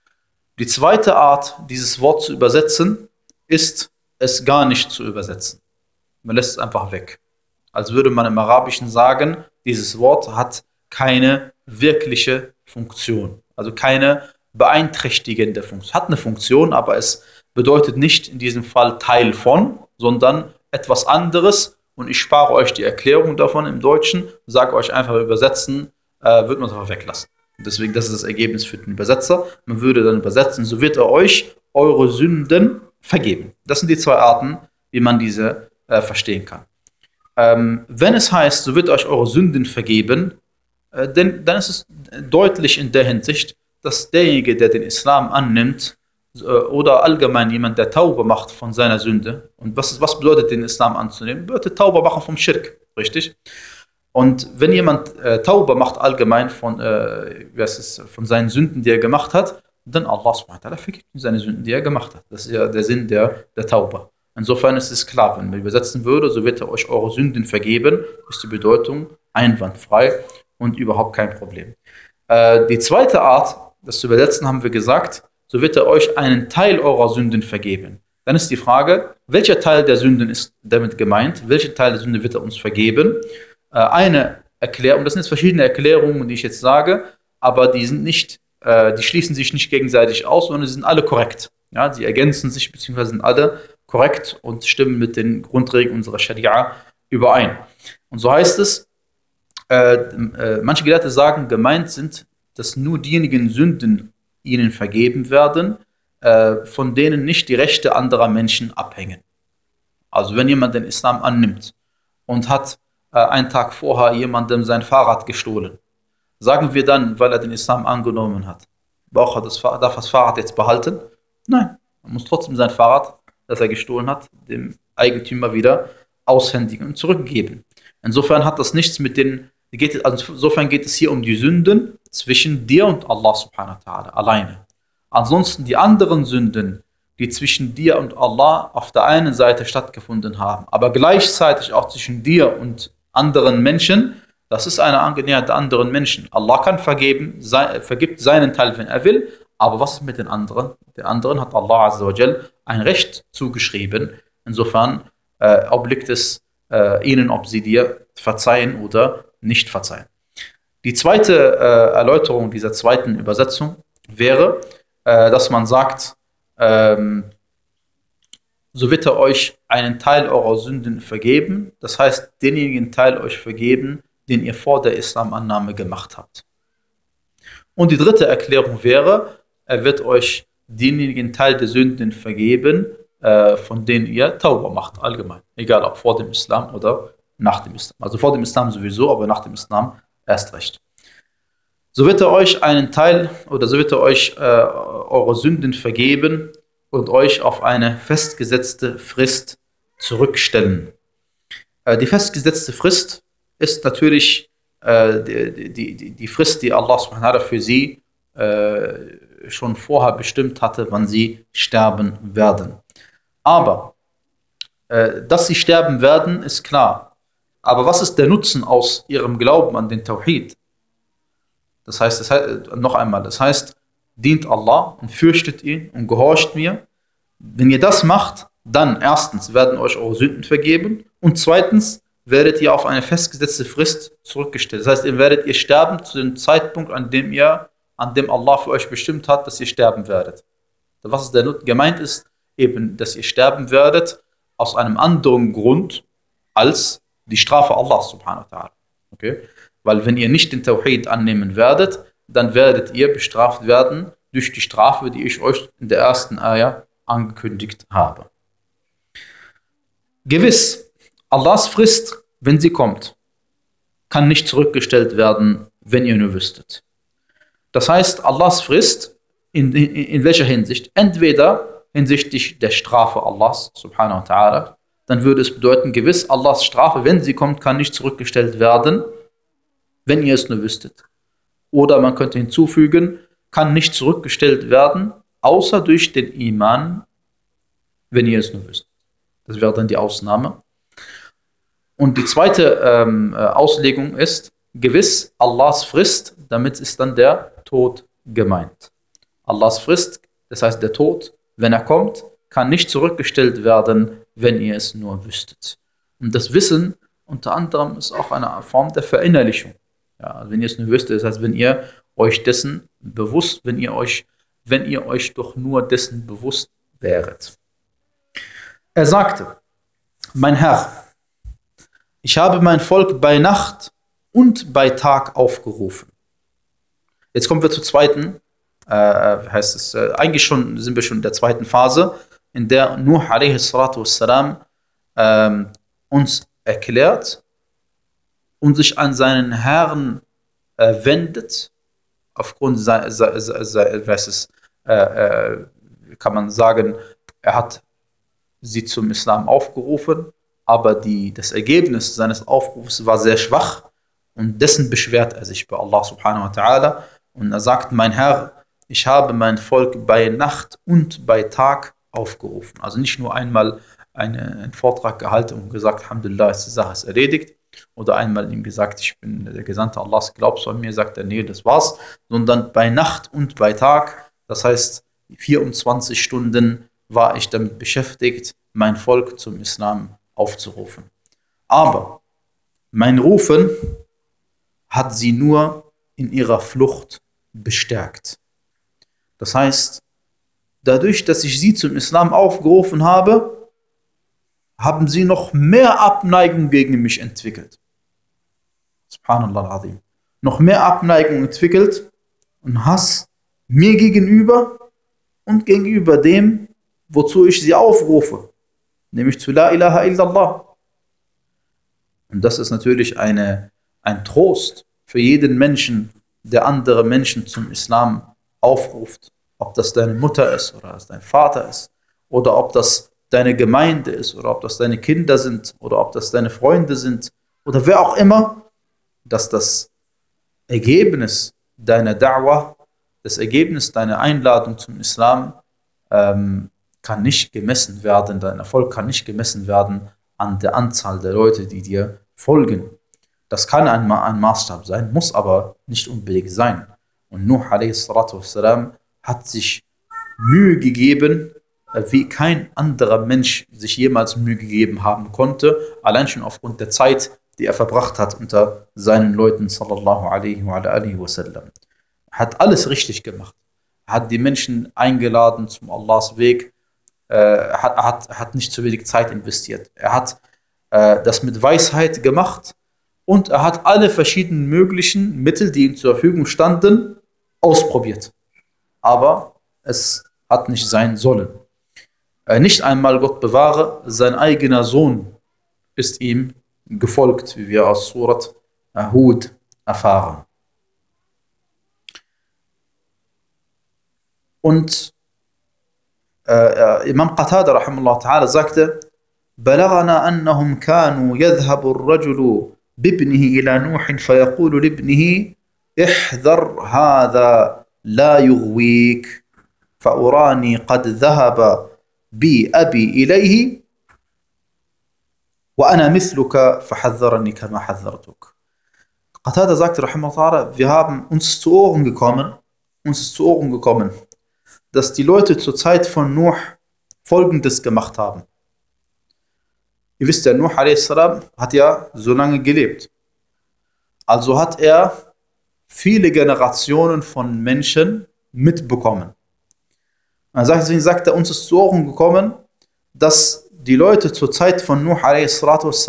Die zweite Art, dieses Wort zu übersetzen, ist, es gar nicht zu übersetzen. Man lässt es einfach weg. Als würde man im Arabischen sagen, dieses Wort hat keine wirkliche Funktion. Also keine beeinträchtigende Funktion. Hat eine Funktion, aber es bedeutet nicht in diesem Fall Teil von, sondern etwas anderes. Und ich spare euch die Erklärung davon im Deutschen, sage euch einfach übersetzen, äh, wird man es einfach weglassen. Deswegen, das ist das Ergebnis für den Übersetzer. Man würde dann übersetzen, so wird er euch eure Sünden vergeben. Das sind die zwei Arten, wie man diese äh, verstehen kann. Ähm, wenn es heißt, so wird euch eure Sünden vergeben, äh, denn, dann ist es deutlich in der Hinsicht, dass derjenige, der den Islam annimmt, äh, oder allgemein jemand, der Tauba macht von seiner Sünde, und was, was bedeutet, den Islam anzunehmen? Bedeutet Tauba machen vom Schirk, richtig? Und wenn jemand äh, Tauba macht allgemein von, äh, was ist, von seinen Sünden, die er gemacht hat, dann Allah subhanahu wa ta'ala vergibt ihm seine Sünden, die er gemacht hat. Das ist ja der Sinn der, der Tauba. Insofern ist es klar, wenn man übersetzen würde, so wird er euch eure Sünden vergeben, ist die Bedeutung einwandfrei und überhaupt kein Problem. Äh, die zweite Art, das zu übersetzen, haben wir gesagt, so wird er euch einen Teil eurer Sünden vergeben. Dann ist die Frage, welcher Teil der Sünden ist damit gemeint? Welcher Teil der Sünde wird er uns vergeben? Äh, eine Erklärung, das sind jetzt verschiedene Erklärungen, die ich jetzt sage, aber die sind nicht, äh, die schließen sich nicht gegenseitig aus, sondern sie sind alle korrekt. Ja, sie ergänzen sich, beziehungsweise sind alle korrekt und stimmen mit den Grundregeln unserer Scharia überein. Und so heißt es, äh, äh, manche Gelehrte sagen, gemeint sind, dass nur diejenigen Sünden ihnen vergeben werden, äh, von denen nicht die Rechte anderer Menschen abhängen. Also wenn jemand den Islam annimmt und hat äh, einen Tag vorher jemandem sein Fahrrad gestohlen, sagen wir dann, weil er den Islam angenommen hat, braucht er das, darf er das Fahrrad jetzt behalten? Nein, man muss trotzdem sein Fahrrad, das er gestohlen hat, dem Eigentümer wieder aushändigen und zurückgeben. Insofern hat das nichts mit den, geht, also insofern geht es hier um die Sünden zwischen dir und Allah subhanahu wa ta'ala alleine. Ansonsten die anderen Sünden, die zwischen dir und Allah auf der einen Seite stattgefunden haben, aber gleichzeitig auch zwischen dir und anderen Menschen, das ist eine Angelegenheit der anderen Menschen. Allah kann vergeben, sei, vergibt seinen Teil, wenn er will, aber was ist mit den anderen? Den anderen hat Allah Azza wa Jal ein Recht zugeschrieben. Insofern äh, obliegt es äh, ihnen, ob sie dir verzeihen oder nicht verzeihen. Die zweite äh, Erläuterung dieser zweiten Übersetzung wäre, äh, dass man sagt, ähm, so wird er euch einen Teil eurer Sünden vergeben. Das heißt, denjenigen Teil euch vergeben, den ihr vor der Islamannahme gemacht habt. Und die dritte Erklärung wäre, er wird euch denjenigen Teil der Sünden vergeben, äh, von denen ihr Tauba macht, allgemein. Egal, ob vor dem Islam oder nach dem Islam. Also vor dem Islam sowieso, aber nach dem Islam erst recht. So wird er euch einen Teil, oder so wird er euch äh, eure Sünden vergeben und euch auf eine festgesetzte Frist zurückstellen. Äh, die festgesetzte Frist ist natürlich äh, die, die, die Frist, die Allah subhanahu wa ta'ala für sie äh, schon vorher bestimmt hatte, wann sie sterben werden. Aber, äh, dass sie sterben werden, ist klar. Aber was ist der Nutzen aus ihrem Glauben an den Tawhid? Das heißt, das heißt, noch einmal, das heißt, dient Allah und fürchtet ihn und gehorcht mir. Wenn ihr das macht, dann erstens werden euch eure Sünden vergeben und zweitens werdet ihr auf eine festgesetzte Frist zurückgestellt. Das heißt, ihr werdet ihr sterben zu dem Zeitpunkt, an dem ihr, an dem Allah für euch bestimmt hat, dass ihr sterben werdet. Was ist der Nutzen? Gemeint ist eben, dass ihr sterben werdet aus einem anderen Grund als die Strafe Allah subhanahu wa ta'ala. Okay? Weil wenn ihr nicht den Tawhid annehmen werdet, dann werdet ihr bestraft werden durch die Strafe, die ich euch in der ersten Ayah angekündigt habe. Gewiss, Allahs Frist, wenn sie kommt, kann nicht zurückgestellt werden, wenn ihr nur wüsstet. Das heißt, Allahs Frist, in, in, in welcher Hinsicht? Entweder hinsichtlich der Strafe Allahs, subhanahu wa ta'ala, dann würde es bedeuten, gewiss, Allahs Strafe, wenn sie kommt, kann nicht zurückgestellt werden, wenn ihr es nur wüsstet. Oder man könnte hinzufügen, kann nicht zurückgestellt werden, außer durch den Iman, wenn ihr es nur wüsstet. Das wäre dann die Ausnahme. Und die zweite ähm, Auslegung ist, gewiss, Allahs Frist, damit ist dann der Tod gemeint. Allahs Frist, das heißt der Tod, wenn er kommt, kann nicht zurückgestellt werden, wenn ihr es nur wüsstet. Und das Wissen unter anderem ist auch eine Form der Verinnerlichung. Ja, also wenn ihr es nur wüsstet, das heißt, wenn ihr euch dessen bewusst, wenn ihr euch, wenn ihr euch doch nur dessen bewusst wäret. Er sagte, mein Herr, ich habe mein Volk bei Nacht und bei Tag aufgerufen. Jetzt kommen wir zur zweiten, äh, heißt es, äh, eigentlich schon sind wir schon in der zweiten Phase, in der Nuh alaihi salatu wassalam äh, uns erklärt und sich an seinen Herrn äh, wendet, aufgrund seines, se, äh, äh, kann man sagen, er hat sie zum Islam aufgerufen, aber die, das Ergebnis seines Aufrufs war sehr schwach und dessen beschwert er sich bei Allah subhanahu wa ta'ala und er sagt, mein Herr, ich habe mein Volk bei Nacht und bei Tag aufgerufen. Also nicht nur einmal eine, einen Vortrag gehalten und gesagt, Alhamdulillah, ist die Sache ist erledigt, oder einmal ihm gesagt, ich bin der Gesandte Allahs, glaubst du an mir? Sagt er, nee, das war's. Sondern bei Nacht und bei Tag, das heißt vierundzwanzig Stunden war ich damit beschäftigt, mein Volk zum Islam aufzurufen. Aber mein Rufen hat sie nur in ihrer Flucht bestärkt. Das heißt, dadurch, dass ich sie zum Islam aufgerufen habe, haben sie noch mehr Abneigung gegen mich entwickelt. Subhanallah al-Azim. Noch mehr Abneigung entwickelt und Hass mir gegenüber und gegenüber dem, wozu ich sie aufrufe, nämlich zu La ilaha illallah. Und das ist natürlich eine, ein Trost für jeden Menschen, der andere Menschen zum Islam aufruft. Ob das deine Mutter ist oder das dein Vater ist oder ob das deine Gemeinde ist oder ob das deine Kinder sind oder ob das deine Freunde sind oder wer auch immer, dass das Ergebnis deiner Da'wah, das Ergebnis deiner Einladung zum Islam ähm, kann nicht gemessen werden, dein Erfolg kann nicht gemessen werden an der Anzahl der Leute, die dir folgen. Das kann ein, ein Maßstab sein, muss aber nicht unbedingt sein. Und Nuh a s. hat sich Mühe gegeben, wie kein anderer Mensch sich jemals Mühe gegeben haben konnte, allein schon aufgrund der Zeit, die er verbracht hat unter seinen Leuten, sallallahu alaihi wa alihi wa sallam. Er hat alles richtig gemacht. Er hat die Menschen eingeladen zum Allahs Weg. Er hat, hat, hat nicht zu wenig Zeit investiert. Er hat äh, das mit Weisheit gemacht und er hat alle verschiedenen möglichen Mittel, die ihm zur Verfügung standen, ausprobiert. Aber es hat nicht sein sollen. Äh, nicht einmal, Gott bewahre, sein eigener Sohn ist ihm gefolgt, wie wir aus Surat Hud erfahren. Und äh, Imam Qatada rahimahullah ta'ala sagte, بلغنا أنهم كانوا يذهب الرجل بابنه إلى نوح فيقول لابنه احذر هذا لا يغويك فأراني قد ذهب بي أبي إليه وأنا مثلك فحذرني كما حذرتك. Qatada sagte rahimahullah, wir haben uns zu Ohren gekommen, uns ist zu Ohren gekommen, dass die Leute zur Zeit von Nuh Folgendes gemacht haben. Ihr wisst ja, Nuh a s. hat ja so lange gelebt. Also hat er viele Generationen von Menschen mitbekommen. Dann sagt, sagt er, uns ist zu Ohren gekommen, dass die Leute zur Zeit von Nuh a s.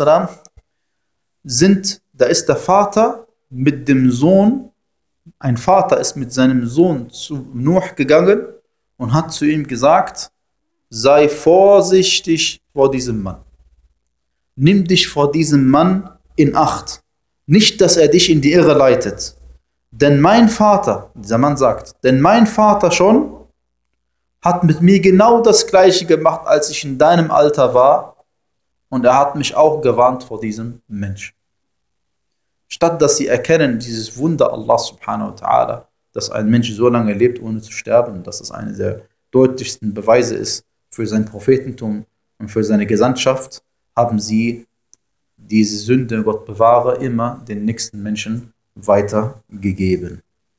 sind, da ist der Vater mit dem Sohn, ein Vater ist mit seinem Sohn zu Nuh gegangen und hat zu ihm gesagt, sei vorsichtig vor diesem Mann. Nimm dich vor diesem Mann in Acht. Nicht, dass er dich in die Irre leitet. Denn mein Vater, dieser Mann sagt, denn mein Vater schon hat mit mir genau das Gleiche gemacht, als ich in deinem Alter war. Und er hat mich auch gewarnt vor diesem Mensch. Statt dass sie erkennen, dieses Wunder Allah subhanahu wa ta'ala, dass ein Mensch so lange lebt, ohne zu sterben, dass es eine der deutlichsten Beweise ist für sein Prophetentum und für seine Gesandtschaft, haben sie diese Sünde, Gott bewahre, immer den nächsten Menschen weitergegeben.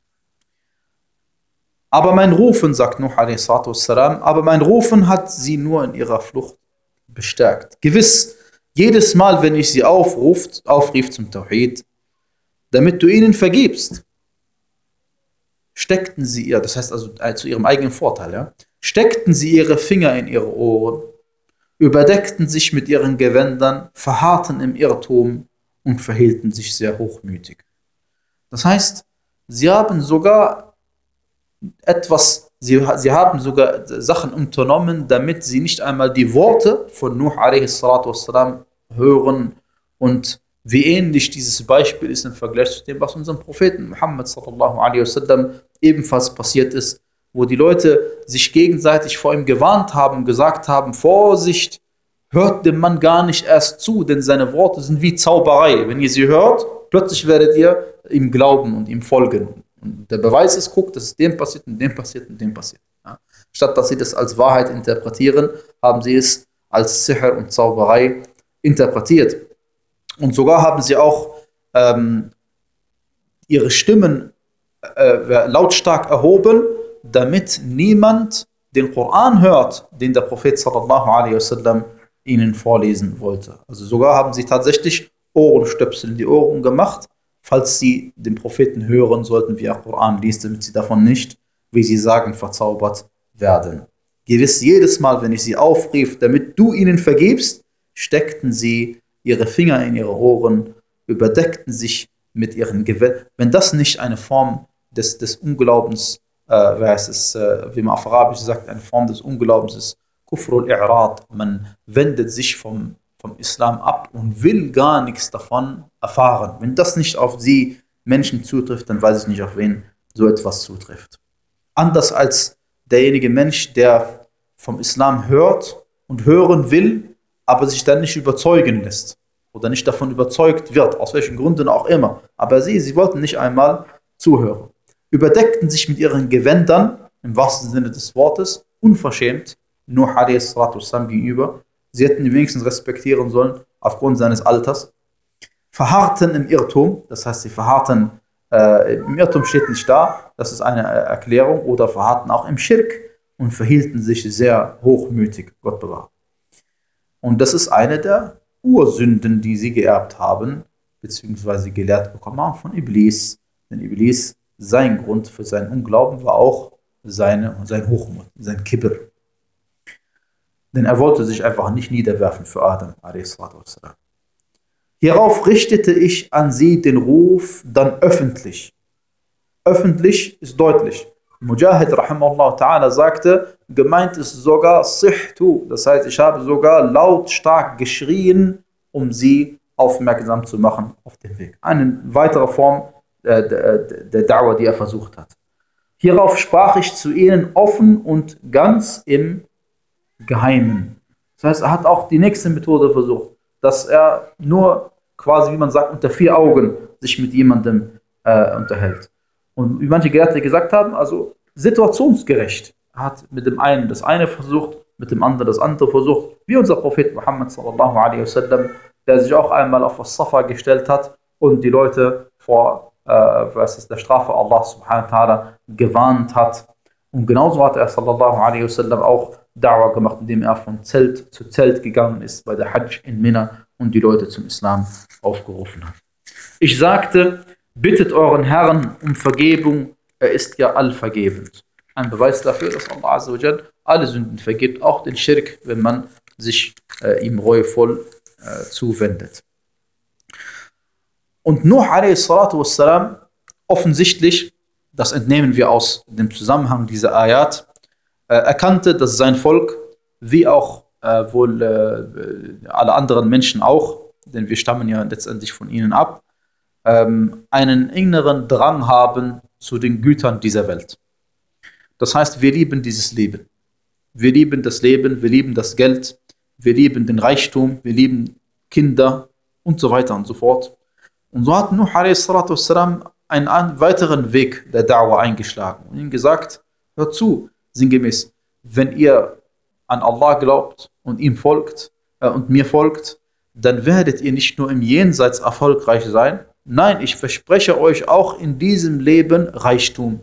Aber mein Rufen, sagt Nuh a s. aber mein Rufen hat sie nur in ihrer Flucht bestärkt. Gewiss, jedes Mal, wenn ich sie aufruft, aufrief zum Tawhid, damit du ihnen vergibst, steckten sie ihr, das heißt also äh, zu ihrem eigenen Vorteil, ja, steckten sie ihre Finger in ihre Ohren, überdeckten sich mit ihren Gewändern, verharrten im Irrtum und verhielten sich sehr hochmütig. Das heißt, sie haben sogar etwas, sie, sie haben sogar Sachen unternommen, damit sie nicht einmal die Worte von Nuh a s. hören. Und wie ähnlich dieses Beispiel ist im Vergleich zu dem, was unserem Propheten Muhammad sallallahu alaihi wasallam ebenfalls passiert ist, wo die Leute sich gegenseitig vor ihm gewarnt haben, gesagt haben, Vorsicht, hört dem Mann gar nicht erst zu, denn seine Worte sind wie Zauberei. Wenn ihr sie hört, plötzlich werdet ihr ihm glauben und ihm folgen. Und der Beweis ist, guckt, das ist dem passiert und dem passiert und dem passiert. Ja. Statt dass sie das als Wahrheit interpretieren, haben sie es als Sihr und Zauberei interpretiert. Und sogar haben sie auch ähm, ihre Stimmen äh, lautstark erhoben, damit niemand den Koran hört, den der Prophet sallallahu alaihi wasallam ihnen vorlesen wollte. Also sogar haben sie tatsächlich Ohrenstöpsel in die Ohren gemacht, falls sie den Propheten hören sollten, wie er Koran liest, damit sie davon nicht, wie sie sagen, verzaubert werden. Gewiss, jedes Mal, wenn ich sie aufrief, damit du ihnen vergibst, steckten sie ihre Finger in ihre Ohren, überdeckten sich mit ihren Gewändern. Wenn das nicht eine Form des, des Unglaubens, äh, wer ist es, äh, wie man auf Arabisch sagt, eine Form des Unglaubens ist, Kufrul I'rad, man wendet sich vom, vom Islam ab und will gar nichts davon erfahren. Wenn das nicht auf sie Menschen zutrifft, dann weiß ich nicht, auf wen so etwas zutrifft. Anders als derjenige Mensch, der vom Islam hört und hören will, aber sich dann nicht überzeugen lässt oder nicht davon überzeugt wird, aus welchen Gründen auch immer. Aber sie, sie wollten nicht einmal zuhören. Überdeckten sich mit ihren Gewändern, im wahrsten Sinne des Wortes, unverschämt, Nuh a.s. gegenüber. Sie hätten ihn wenigstens respektieren sollen, aufgrund seines Alters. Verharrten im Irrtum, das heißt, sie verharrten, äh, im Irrtum steht nicht da, das ist eine Erklärung, oder verharrten auch im Schirk und verhielten sich sehr hochmütig, Gott bewahre. Und das ist eine der Ursünden, die sie geerbt haben, beziehungsweise gelehrt bekommen haben von Iblis. Denn Iblis, sein Grund für seinen Unglauben war auch seine, sein Hochmut, sein Kibr. Denn er wollte sich einfach nicht niederwerfen für Adam, a s. Hierauf richtete ich an sie den Ruf dann öffentlich. Öffentlich ist deutlich. Mujahid rahimahullah ta'ala sagte, gemeint ist sogar Sihtu, das heißt, ich habe sogar lautstark geschrien, um sie aufmerksam zu machen auf den Weg. Eine weitere Form äh, der, der Da'wah, die er versucht hat. Hierauf sprach ich zu ihnen offen und ganz im Geheimen. Das heißt, er hat auch die nächste Methode versucht, dass er nur quasi, wie man sagt, unter vier Augen sich mit jemandem äh, unterhält. Und wie manche Gelehrte gesagt haben, also situationsgerecht. Er hat mit dem einen das eine versucht, mit dem anderen das andere versucht, wie unser Prophet Muhammad sallallahu alaihi wasallam, der sich auch einmal auf das Safa gestellt hat und die Leute vor äh, was ist, der Strafe Allah subhanahu wa ta'ala gewarnt hat. Und genauso hat er sallallahu alaihi wasallam auch Da'wah gemacht, indem er von Zelt zu Zelt gegangen ist bei der Hajj in Mina und die Leute zum Islam aufgerufen hat. Ich sagte, bittet euren Herrn um Vergebung, er ist ja allvergebend. Ein Beweis dafür, dass Allah Azza wa Jal alle Sünden vergibt, auch den Schirk, wenn man sich äh, ihm reuevoll äh, zuwendet. Und Nuh a.s. offensichtlich, das entnehmen wir aus dem Zusammenhang dieser Ayat, äh, erkannte, dass sein Volk, wie auch äh, wohl äh, alle anderen Menschen auch, denn wir stammen ja letztendlich von ihnen ab, ähm, einen inneren Drang haben zu den Gütern dieser Welt. Das heißt, wir lieben dieses Leben. Wir lieben das Leben, wir lieben das Geld, wir lieben den Reichtum, wir lieben Kinder und so weiter und so fort. Und so hat Nuh a.s. einen weiteren Weg der Da'wah eingeschlagen und ihm gesagt, hört zu, sinngemäß, wenn ihr an Allah glaubt und ihm folgt äh, und mir folgt, dann werdet ihr nicht nur im Jenseits erfolgreich sein, nein, ich verspreche euch auch in diesem Leben Reichtum.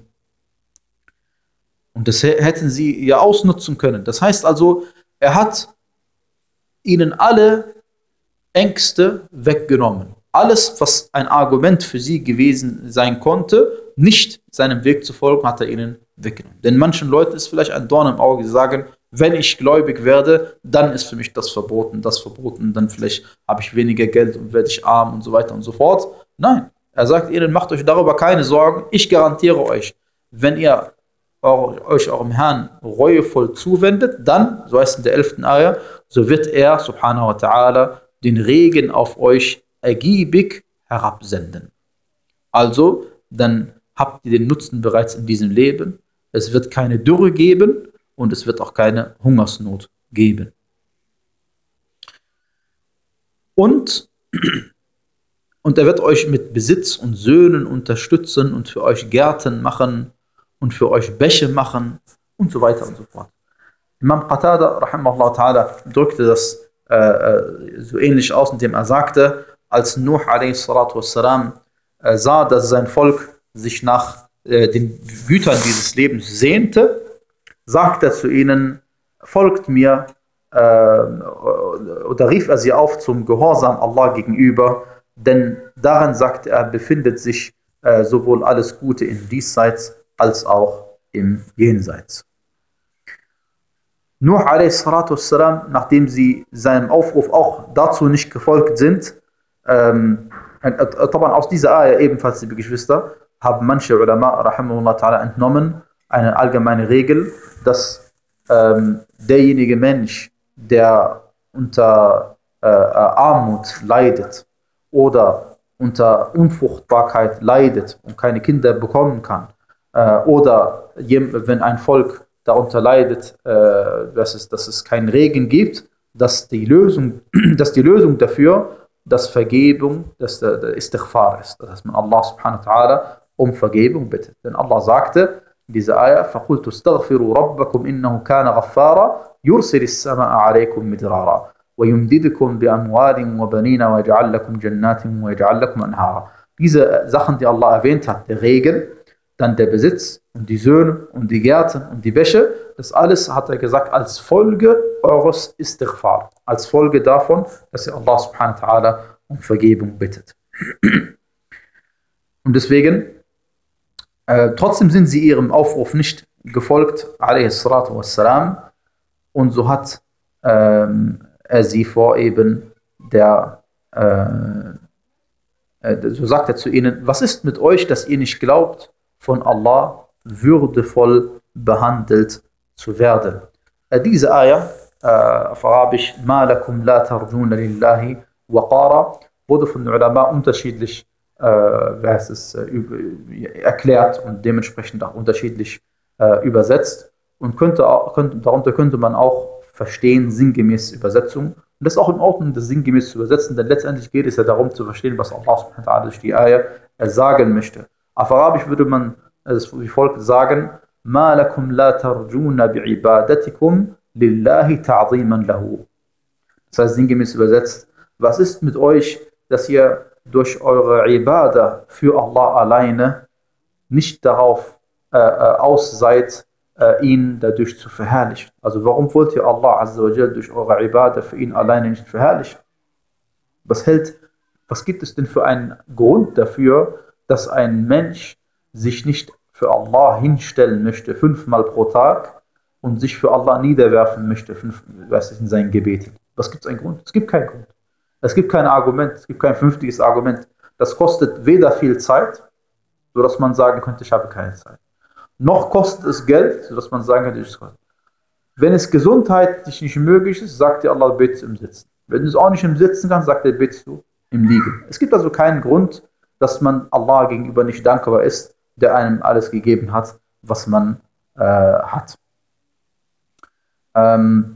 Und das hätten sie ja ausnutzen können. Das heißt also, er hat ihnen alle Ängste weggenommen. Alles, was ein Argument für sie gewesen sein konnte, nicht seinem Weg zu folgen, hat er ihnen weggenommen. Denn manchen Leuten ist vielleicht ein Dorn im Auge, die sagen, wenn ich gläubig werde, dann ist für mich das verboten, das verboten, dann vielleicht habe ich weniger Geld und werde ich arm und so weiter und so fort. Nein, er sagt ihnen, macht euch darüber keine Sorgen, ich garantiere euch, wenn ihr euch eurem Herrn reuevoll zuwendet, dann, so heißt es in der elften Ayah, so wird er, subhanahu wa ta'ala, den Regen auf euch ergiebig herabsenden. Also, dann habt ihr den Nutzen bereits in diesem Leben, es wird keine Dürre geben und es wird auch keine Hungersnot geben. Und, und er wird euch mit Besitz und Söhnen unterstützen und für euch Gärten machen und für euch Bäche machen und so weiter und so fort. Imam Qatada, rahimahullah ta'ala, drückte das äh, so ähnlich aus, indem er sagte, als Nuh a.s. äh, sah, dass sein Volk sich nach äh, den Gütern dieses Lebens sehnte, sagte er zu ihnen, folgt mir, äh, oder rief er sie auf zum Gehorsam Allah gegenüber, denn darin, sagt er, befindet sich äh, sowohl alles Gute im Diesseits als auch im Jenseits. Nuh a.s., nachdem sie seinem Aufruf auch dazu nicht gefolgt sind, ähm, aus dieser Ayah ebenfalls, liebe Geschwister, haben manche Ulama rahimahullah ta'ala entnommen, eine allgemeine Regel, dass ähm, derjenige Mensch, der unter äh, Armut leidet oder unter Unfruchtbarkeit leidet und keine Kinder bekommen kann, äh, oder wenn ein Volk darunter leidet, äh, dass, es, dass es keinen Regen gibt, dass die Lösung, dass die Lösung dafür, dass Vergebung, dass der, der Istighfar ist, dass man Allah subhanahu wa ta'ala um Vergebung bittet. Denn Allah sagte in dieser Ayah, فَقُلْتُ اسْتَغْفِرُوا رَبَّكُمْ إِنَّهُ كَانَ غَفَّارًا يُرْسِلِ السَّمَاءَ عَلَيْكُمْ مِدْرَارًا وَيُمْدِدْكُمْ بِأَمْوَالٍ وَبَنِينَ وَيَجْعَلْ لَكُمْ جَنَّاتٍ وَيَجْعَلْ لَكُمْ أَنْهَارًا. Diese Sachen, die Allah erwähnt hat, der Regen, dann der Besitz und die Söhne und die Gärten und die Bäche, das alles, hat er gesagt, als Folge eures Istighfar, als Folge davon, dass ihr Allah subhanahu wa ta'ala um Vergebung bittet. Und deswegen, äh, trotzdem sind sie ihrem Aufruf nicht gefolgt, a.s. Und so hat ähm, er sie vor eben der, äh, äh, so sagt er zu ihnen, was ist mit euch, dass ihr nicht glaubt, von Allah würdevoll behandelt zu werden. Äh, diese Ayah, äh, auf Arabisch, مَا لَكُمْ لَا تَرْجُونَ لِلَّهِ وَقَارًا, wurde von den Ulama unterschiedlich äh, heißt es, äh, erklärt und dementsprechend auch unterschiedlich äh, übersetzt. Und könnte auch, könnte, darunter könnte man auch verstehen, sinngemäß Übersetzung. Und das ist auch in Ordnung, das sinngemäß zu übersetzen, denn letztendlich geht es ja darum zu verstehen, was Allah subhanahu wa ta'ala durch die Ayah sagen möchte. Auf Arabisch würde man es wie folgt sagen: مَا لَكُمْ لَا تَرْجُونَ بِعِبَادَتِكُمْ لِلَّهِ تَعْظِيمًا لَهُ. Das heißt sinngemäß übersetzt: Was ist mit euch, dass ihr durch eure Ibadah für Allah alleine nicht darauf äh, aus seid, äh, ihn dadurch zu verherrlichen? Also warum wollt ihr Allah Azza wa Jal durch eure Ibadah für ihn alleine nicht verherrlichen? Was hält, was gibt es denn für einen Grund dafür, dass ein Mensch sich nicht für Allah hinstellen möchte, fünfmal pro Tag, und sich für Allah niederwerfen möchte, fünf, weiß ich, in seinen Gebeten? Was gibt es einen Grund? Es gibt keinen Grund. Es gibt kein Argument, es gibt kein vernünftiges Argument. Das kostet weder viel Zeit, sodass man sagen könnte, ich habe keine Zeit. Noch kostet es Geld, sodass man sagen könnte, ich es kostet. Wenn es gesundheitlich nicht möglich ist, sagt dir Allah, betest im Sitzen. Wenn du es auch nicht im Sitzen kannst, sagt er, betest du im Liegen. Es gibt also keinen Grund, dass man Allah gegenüber nicht dankbar ist, der einem alles gegeben hat, was man äh, hat. Ähm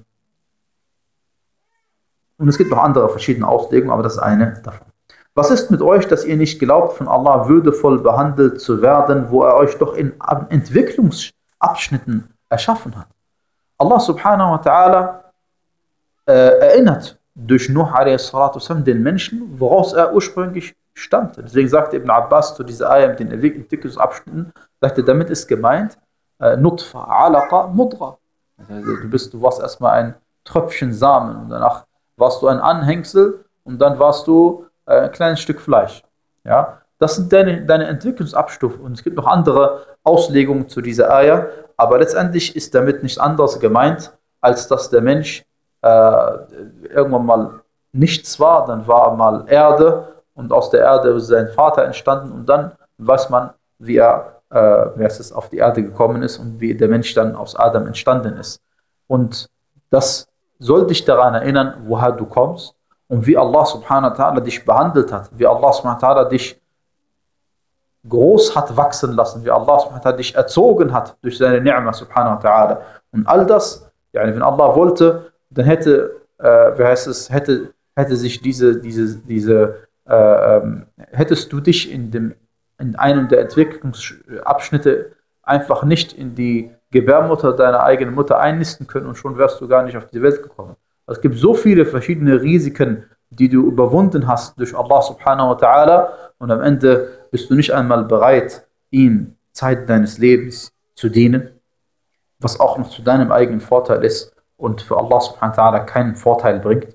und es gibt noch andere verschiedene Auslegungen, aber das ist eine davon. Was ist mit euch, dass ihr nicht glaubt, von Allah würdevoll behandelt zu werden, wo er euch doch in Entwicklungsabschnitten erschaffen hat? Allah subhanahu wa ta'ala äh, erinnert durch Nuh a.s. den Menschen, woraus er ursprünglich stammte. Deswegen sagte Ibn Abbas zu dieser Ayah mit den Entwicklungsabschnitten, sagte, damit ist gemeint, äh, Nutfa, Alaqa, Mudra. Also, du, bist, du warst erstmal ein Tröpfchen Samen und danach warst du ein Anhängsel und dann warst du äh, ein kleines Stück Fleisch. Ja? Das sind deine, deine Entwicklungsabstufen. Und es gibt noch andere Auslegungen zu dieser Ayah, aber letztendlich ist damit nichts anderes gemeint, als dass der Mensch äh, irgendwann mal nichts war, dann war mal Erde und aus der Erde ist sein Vater entstanden und dann weiß man, wie er, äh, wie es auf die Erde gekommen ist und wie der Mensch dann aus Adam entstanden ist. Und das soll dich daran erinnern, woher du kommst und wie Allah subhanahu wa ta'ala dich behandelt hat, wie Allah subhanahu wa ta'ala dich groß hat wachsen lassen, wie Allah subhanahu wa ta'ala dich erzogen hat durch seine Ni'ma subhanahu wa ta'ala. Und all das, yani wenn Allah wollte, dann hätte, äh, wie heißt es, hätte, hätte sich diese, diese, diese, äh, ähm, hättest du dich in dem, in einem der Entwicklungsabschnitte einfach nicht in die Gebärmutter deiner eigenen Mutter einnisten können und schon wärst du gar nicht auf die Welt gekommen. Es gibt so viele verschiedene Risiken, die du überwunden hast durch Allah subhanahu wa ta'ala, und am Ende bist du nicht einmal bereit, ihm Zeit deines Lebens zu dienen, was auch noch zu deinem eigenen Vorteil ist und für Allah subhanahu wa ta'ala keinen Vorteil bringt.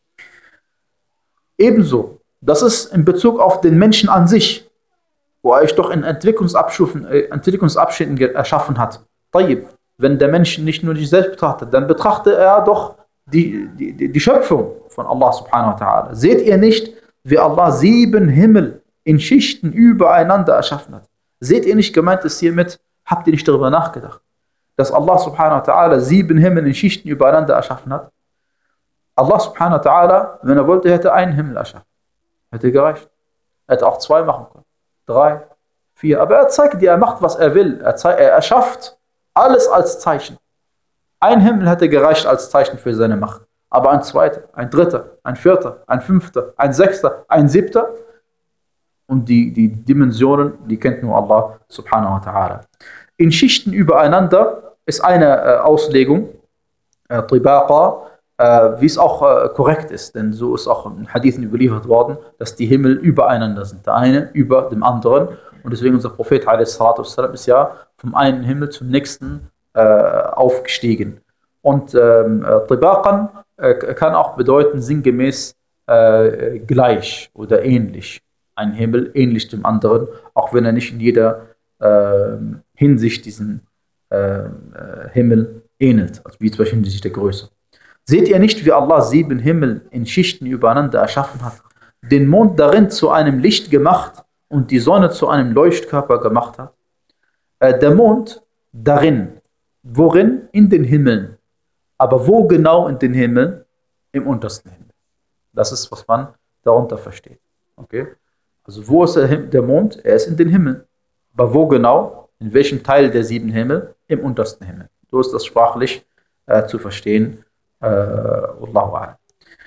Ebenso, das ist in Bezug auf den Menschen an sich, wo er euch doch in Entwicklungsabschnitten, äh, Entwicklungsabschnitten erschaffen hat. Tayyib, wenn der Mensch nicht nur sich selbst betrachtet, dann betrachtet er doch die, die, die Schöpfung von Allah subhanahu wa ta'ala. Seht ihr nicht, wie Allah sieben Himmel in Schichten übereinander erschaffen hat? Seht ihr nicht, gemeint ist hiermit, habt ihr nicht darüber nachgedacht, dass Allah subhanahu wa ta'ala sieben Himmel in Schichten übereinander erschaffen hat? Allah subhanahu wa ta'ala, wenn er wollte, hätte einen Himmel erschaffen. Hätte gereicht. Er hätte auch zwei machen können. Drei, vier. Aber er zeigt dir, er macht, was er will. Er, zeigt, er erschafft alles als Zeichen. Ein Himmel hätte gereicht als Zeichen für seine Macht. Aber ein zweiter, ein dritter, ein vierter, ein fünfter, ein sechster, ein siebter. Und die, die Dimensionen, die kennt nur Allah subhanahu wa ta'ala. In Schichten übereinander ist eine äh, Auslegung, äh, Tibaqa, äh, wie es auch äh, korrekt ist. Denn so ist auch in Hadithen überliefert worden, dass die Himmel übereinander sind. Der eine über dem anderen. Und deswegen unser Prophet a s. ist ja vom einen Himmel zum nächsten äh, aufgestiegen. Und ähm, Tibaqan äh, kann auch bedeuten sinngemäß äh, gleich oder ähnlich. Ein Himmel ähnlich dem anderen, auch wenn er nicht in jeder äh, Hinsicht diesen äh, Himmel ähnelt, also wie zum Beispiel hinsichtlich der Größe. Seht ihr nicht, wie Allah sieben Himmel in Schichten übereinander erschaffen hat, den Mond darin zu einem Licht gemacht und die Sonne zu einem Leuchtkörper gemacht hat? Äh, der Mond darin, worin? In den Himmeln. Aber wo genau in den Himmeln? Im untersten Himmel. Das ist, was man darunter versteht. Okay? Also wo ist der Mond? Er ist in den Himmeln. Aber wo genau? In welchem Teil der sieben Himmel? Im untersten Himmel. So ist das sprachlich äh, zu verstehen. Äh, Wallahu a'lam.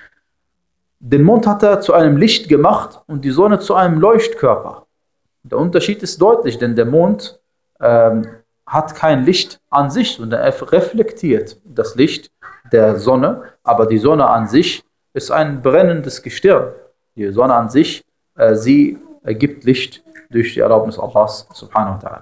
Den Mond hat er zu einem Licht gemacht und die Sonne zu einem Leuchtkörper. Der Unterschied ist deutlich, denn der Mond ähm, hat kein Licht an sich, sondern er reflektiert das Licht der Sonne. Aber die Sonne an sich ist ein brennendes Gestirn. Die Sonne an sich, äh, sie gibt Licht durch die Erlaubnis Allahs subhanahu wa ta'ala.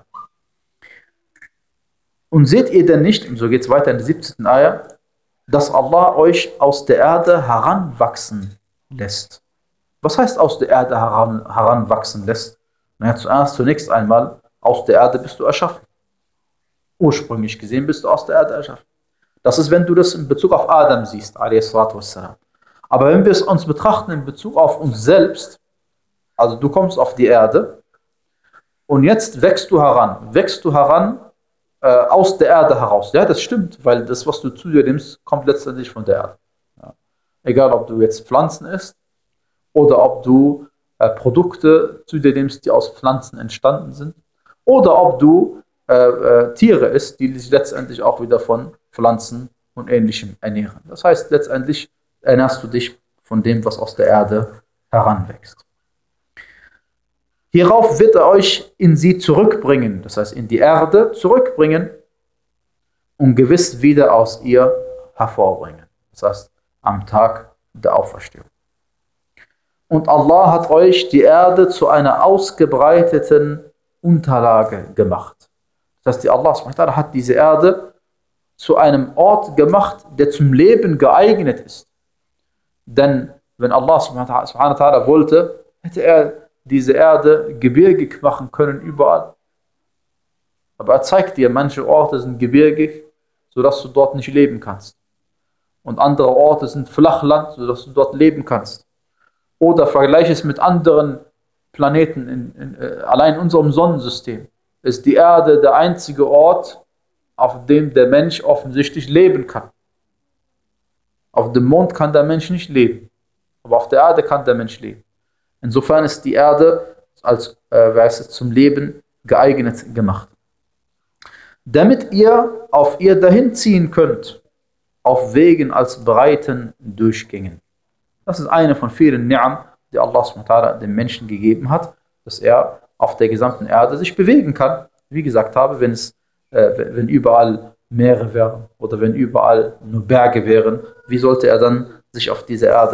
Und seht ihr denn nicht, und so geht es weiter in der siebzehnten Ayah, dass Allah euch aus der Erde heranwachsen lässt? Was heißt aus der Erde heran, heranwachsen lässt? Naja, zuerst, zunächst einmal, aus der Erde bist du erschaffen. Ursprünglich gesehen bist du aus der Erde erschaffen. Das ist, wenn du das in Bezug auf Adam siehst, a s. Aber wenn wir es uns betrachten in Bezug auf uns selbst, also du kommst auf die Erde und jetzt wächst du heran. Wächst du heran äh, aus der Erde heraus. Ja, das stimmt, weil das, was du zu dir nimmst, kommt letztendlich von der Erde. Ja. Egal, ob du jetzt Pflanzen isst oder ob du äh, Produkte zu dir nimmst, die aus Pflanzen entstanden sind, oder ob du äh, äh, Tiere isst, die sich letztendlich auch wieder von Pflanzen und Ähnlichem ernähren. Das heißt, letztendlich ernährst du dich von dem, was aus der Erde heranwächst. Hierauf wird er euch in sie zurückbringen, das heißt in die Erde zurückbringen und gewiss wieder aus ihr hervorbringen. Das heißt am Tag der Auferstehung. Und Allah hat euch die Erde zu einer ausgebreiteten Unterlage gemacht. Das heißt, die Allah subhanahu wa ta'ala hat diese Erde zu einem Ort gemacht, der zum Leben geeignet ist. Denn wenn Allah subhanahu wa ta'ala wollte, hätte er diese Erde gebirgig machen können überall. Aber er zeigt dir, manche Orte sind gebirgig, sodass du dort nicht leben kannst. Und andere Orte sind Flachland, sodass du dort leben kannst. Oder vergleiche es mit anderen Planeten. In, in, äh, allein in unserem Sonnensystem ist die Erde der einzige Ort, auf dem der Mensch offensichtlich leben kann. Auf dem Mond kann der Mensch nicht leben, aber auf der Erde kann der Mensch leben. Insofern ist die Erde als äh, es, zum Leben geeignet gemacht. Damit ihr auf ihr dahin ziehen könnt, auf Wegen als breiten Durchgängen. Das ist eine von vielen Ni'am, die Allah subhanahu wa ta'ala dem Menschen gegeben hat, dass er auf der gesamten Erde sich bewegen kann. Wie gesagt habe, wenn, es, äh, wenn überall Meere wären oder wenn überall nur Berge wären, wie sollte er dann sich auf dieser Erde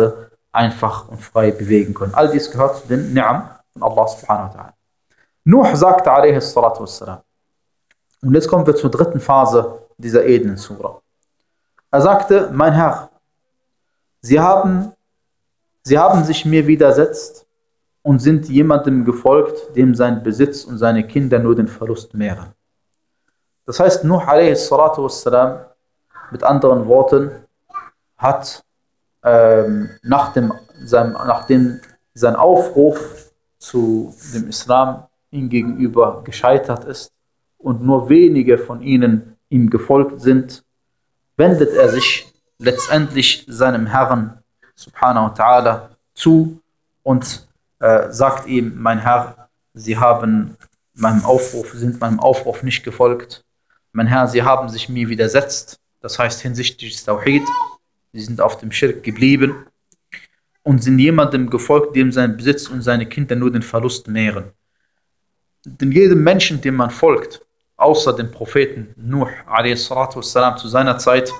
einfach und frei bewegen können. All dies gehört zu den Ni'am von Allah subhanahu wa ta'ala. Nuh sagte alaihi salatu wassalam, und jetzt kommen wir zur dritten Phase dieser edlen Surah. Er sagte, mein Herr, sie haben, sie haben sich mir widersetzt und sind jemandem gefolgt, dem sein Besitz und seine Kinder nur den Verlust mehren. Das heißt, Nuh alaihi salatu wassalam, mit anderen Worten, hat ähm, nach dem, sein, nachdem sein Aufruf zu dem Islam ihm gegenüber gescheitert ist und nur wenige von ihnen ihm gefolgt sind, wendet er sich letztendlich seinem Herrn subhanahu wa ta'ala zu und äh, sagt ihm, mein Herr, sie haben meinem Aufruf, sind meinem Aufruf nicht gefolgt. Mein Herr, sie haben sich mir widersetzt, das heißt hinsichtlich des Tawhid, sie sind auf dem Schirk geblieben und sind jemandem gefolgt, dem sein Besitz und seine Kinder nur den Verlust mehren. Denn jedem Menschen, dem man folgt, außer dem Propheten Nuh alaihi salatu wassalam zu seiner Zeit,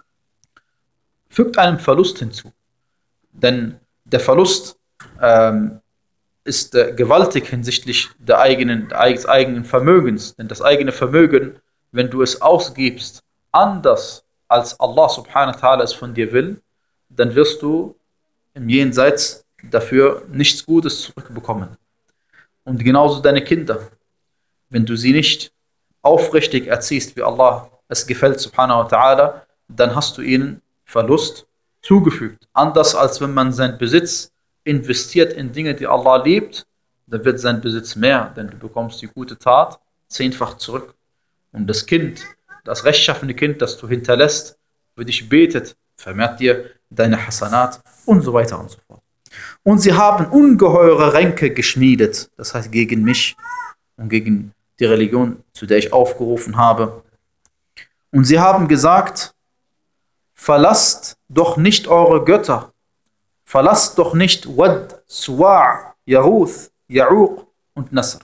fügt einem Verlust hinzu. Denn der Verlust ähm, ist äh, gewaltig hinsichtlich der eigenen, des eigenen Vermögens. Denn das eigene Vermögen, wenn du es ausgibst, anders als Allah subhanahu wa ta'ala es von dir will, dann wirst du im Jenseits dafür nichts Gutes zurückbekommen. Und genauso deine Kinder. Wenn du sie nicht aufrichtig erziehst, wie Allah es gefällt, subhanahu wa ta'ala, dann hast du ihnen Verlust zugefügt. Anders als wenn man seinen Besitz investiert in Dinge, die Allah liebt, dann wird sein Besitz mehr, denn du bekommst die gute Tat zehnfach zurück. Und das Kind, das rechtschaffene Kind, das du hinterlässt, für dich betet, vermehrt dir deine Hasanat und so weiter und so fort. Und sie haben ungeheure Ränke geschmiedet, das heißt gegen mich und gegen die Religion, zu der ich aufgerufen habe. Und sie haben gesagt, verlasst doch nicht eure Götter, verlasst doch nicht Wad, Suwa', Yaruth, Ya'uq und Nasr.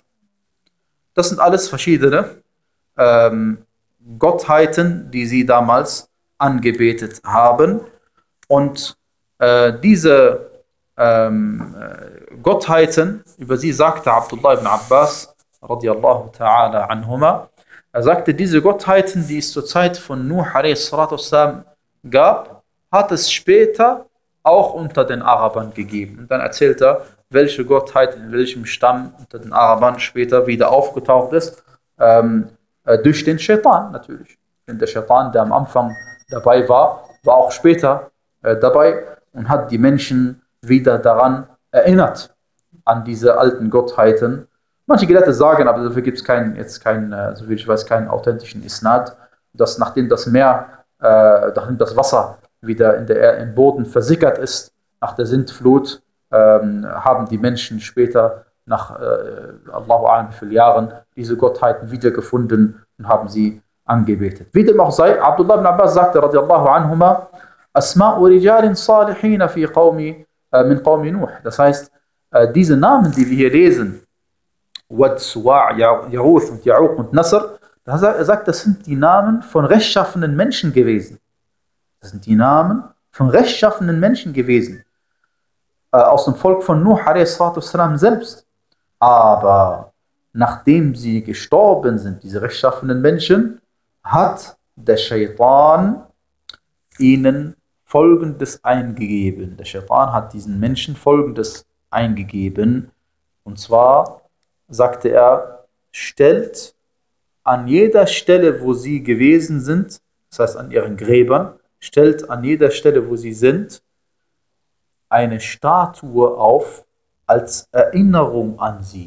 Das sind alles verschiedene ähm, Gottheiten, die sie damals angebetet haben. Und äh, diese ähm, Gottheiten, über sie sagte Abdullah ibn Abbas, radiyallahu ta'ala anhuma, er sagte, diese Gottheiten, die es zur Zeit von Nuh alaihi salatu wassalam gab, hat es später auch unter den Arabern gegeben. Und dann erzählt er, welche Gottheit in welchem Stamm unter den Arabern später wieder aufgetaucht ist, ähm, äh, durch den Shaitan natürlich. Denn der Shaitan, der am Anfang dabei war, war auch später äh, dabei und hat die Menschen wieder daran erinnert, an diese alten Gottheiten. Manche Gelehrte sagen, aber dafür gibt es keinen, jetzt keinen, so wie ich weiß, keinen authentischen Isnad, dass nachdem das Meer, äh, nachdem das Wasser wieder in der, im Boden versickert ist, nach der Sintflut, ähm, haben die Menschen später, nach äh, Allahu a'lam wie vielen Jahren, diese Gottheiten wiedergefunden und haben sie angebetet. Wie dem auch sei, Abdullah ibn Abbas sagte, radiyallahu anhuma, Asma'u rijalin salihina fi qawmi, äh, min qawmi Nuh. Das heißt, äh, diese Namen, die wir hier lesen, Wad, Suwa', Yaruth und Ya'uq und Nasr, er sagt, das sind die Namen von rechtschaffenen Menschen gewesen. Das sind die Namen von rechtschaffenen Menschen gewesen. Äh, aus dem Volk von Nuh alaihi salatu wassalam selbst. Aber nachdem sie gestorben sind, diese rechtschaffenen Menschen, hat der Shaitan ihnen Folgendes eingegeben. Der Shaitan hat diesen Menschen Folgendes eingegeben. Und zwar sagte er, stellt an jeder Stelle, wo sie gewesen sind, das heißt an ihren Gräbern, stellt an jeder Stelle, wo sie sind, eine Statue auf als Erinnerung an sie.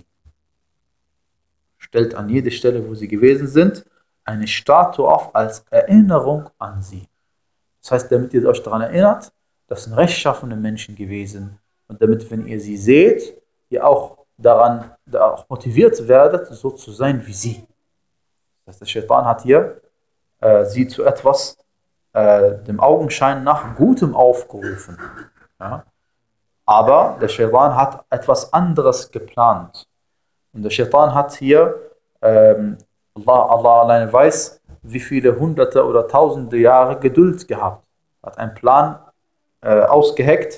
Stellt an jede Stelle, wo sie gewesen sind, eine Statue auf als Erinnerung an sie. Das heißt, damit ihr euch daran erinnert, das sind rechtschaffene Menschen gewesen. Und damit, wenn ihr sie seht, ihr auch daran da auch motiviert werdet, so zu sein wie sie. Das heißt, der Shaitan hat hier äh, sie zu etwas, äh, dem Augenschein nach Gutem aufgerufen. Ja? Aber der Shaitan hat etwas anderes geplant. Und der Shaitan hat hier, ähm, Allah, Allah alleine weiß, wie viele hunderte oder tausende Jahre Geduld gehabt. Hat einen Plan äh, ausgeheckt,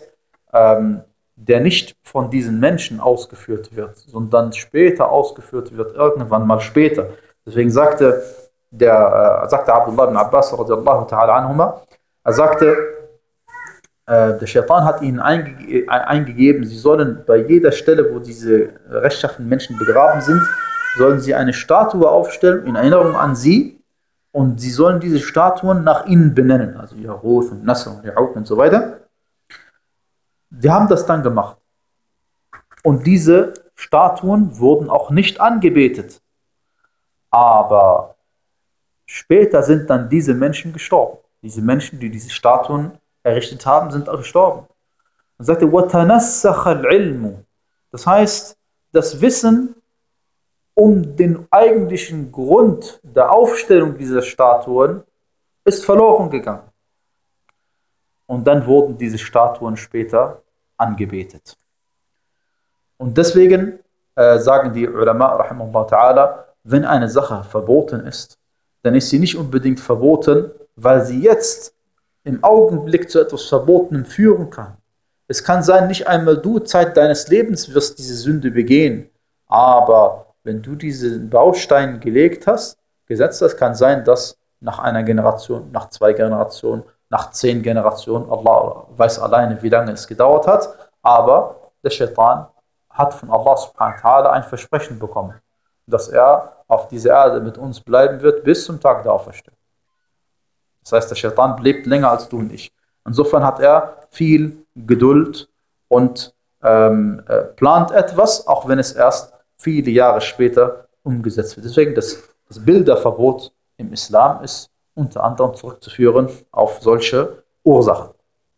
ähm, der nicht von diesen Menschen ausgeführt wird, sondern später ausgeführt wird, irgendwann mal später. Deswegen sagte, der, äh, sagte Abdullah ibn Abbas radiallahu ta'ala anhuma, er sagte, äh, der Shaitan hat ihnen einge eingegeben, sie sollen bei jeder Stelle, wo diese rechtschaffenen Menschen begraben sind, sollen sie eine Statue aufstellen in Erinnerung an sie, und sie sollen diese Statuen nach ihnen benennen, also Yahuth und Nasr und Ya'uq und so weiter. Die haben das dann gemacht. Und diese Statuen wurden auch nicht angebetet. Aber später sind dann diese Menschen gestorben. Diese Menschen, die diese Statuen errichtet haben, sind auch gestorben. Man sagte, وَتَنَسَّخَ الْعِلْمُ. Das heißt, das Wissen um den eigentlichen Grund der Aufstellung dieser Statuen ist verloren gegangen. Und dann wurden diese Statuen später angebetet. Und deswegen äh, sagen die Ulama, rahimahullah ta'ala, wenn eine Sache verboten ist, dann ist sie nicht unbedingt verboten, weil sie jetzt im Augenblick zu etwas Verbotenem führen kann. Es kann sein, nicht einmal du Zeit deines Lebens wirst diese Sünde begehen, aber wenn du diesen Baustein gelegt hast, gesetzt hast, kann sein, dass nach einer Generation, nach zwei Generationen, nach zehn Generationen, Allah weiß alleine, wie lange es gedauert hat, aber der Shaitan hat von Allah subhanahu wa ta'ala ein Versprechen bekommen, dass er auf dieser Erde mit uns bleiben wird bis zum Tag der Auferstehung. Das heißt, der Shaitan lebt länger als du und ich. Insofern hat er viel Geduld und ähm, äh, plant etwas, auch wenn es erst viele Jahre später umgesetzt wird. Deswegen das, das Bilderverbot im Islam ist unter anderem zurückzuführen auf solche Ursachen.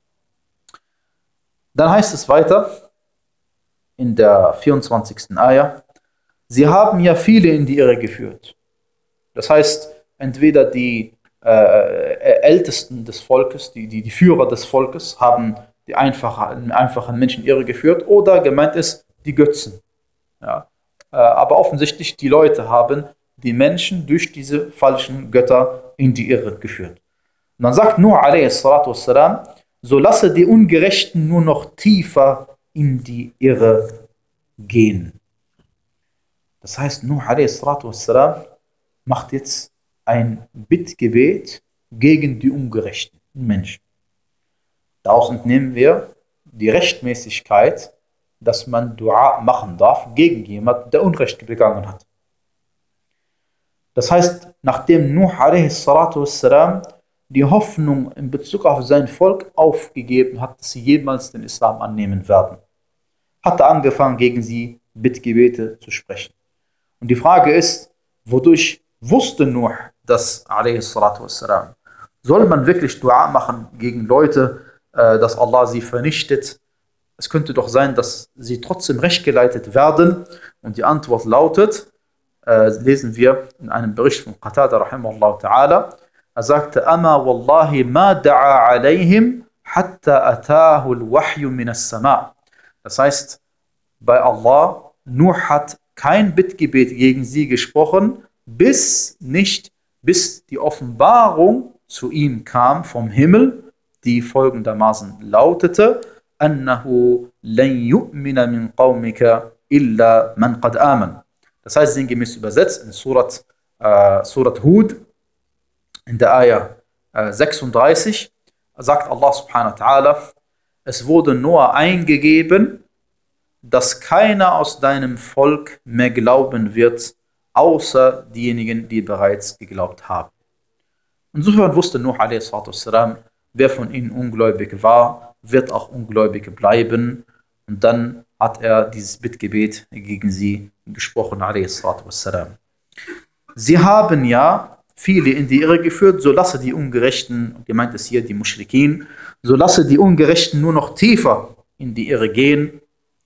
Dann heißt es weiter in der vierundzwanzigsten Ayah, sie haben ja viele in die Irre geführt. Das heißt, entweder die äh, Ältesten des Volkes, die, die, die Führer des Volkes, haben die einfachen, einfachen Menschen irre geführt, oder gemeint ist die Götzen. Ja. Aber offensichtlich die Leute haben die Menschen durch diese falschen Götter in die Irre geführt. Und dann sagt Nuh a.s. so lasse die Ungerechten nur noch tiefer in die Irre gehen. Das heißt, Nuh a.s. macht jetzt ein Bittgebet gegen die ungerechten Menschen. Daraus entnehmen wir die Rechtmäßigkeit, dass man Dua machen darf gegen jemanden, der Unrecht begangen hat. Das heißt, nachdem Nuh a.s. die Hoffnung in Bezug auf sein Volk aufgegeben hat, dass sie jemals den Islam annehmen werden, hat er angefangen, gegen sie Bittgebete zu sprechen. Und die Frage ist, wodurch wusste Nuh das a.s.? Soll man wirklich Dua machen gegen Leute, dass Allah sie vernichtet? Es könnte doch sein, dass sie trotzdem recht geleitet werden. Und die Antwort lautet, äh, lesen wir in einem Bericht von Qatada rahimahullah ta'ala, er sagte, Ama wallahi ma da'a alayhim hatta atahu al-wahyu min as-sama'. Das heißt, bei Allah, Nuh hat kein Bittgebet gegen sie gesprochen, bis nicht, bis die Offenbarung zu ihm kam vom Himmel, die folgendermaßen lautete, أنه لن يؤمن من قومك إلا من قد آمن. Das heißt, sinngemäß übersetzt in Surat, äh, Surat Hud, in der Ayah äh, sechsunddreißig, sagt Allah subhanahu wa ta'ala, es wurde nur eingegeben, dass keiner aus deinem Volk mehr glauben wird, außer diejenigen, die bereits geglaubt haben. Insofern wusste Nuh a.s., wer von ihnen ungläubig war, wird auch ungläubig bleiben. Und dann hat er dieses Bittgebet gegen sie gesprochen, a.s. Sie haben ja viele in die Irre geführt, so lasse die Ungerechten, gemeint ist hier die Muschrikin, so lasse die Ungerechten nur noch tiefer in die Irre gehen.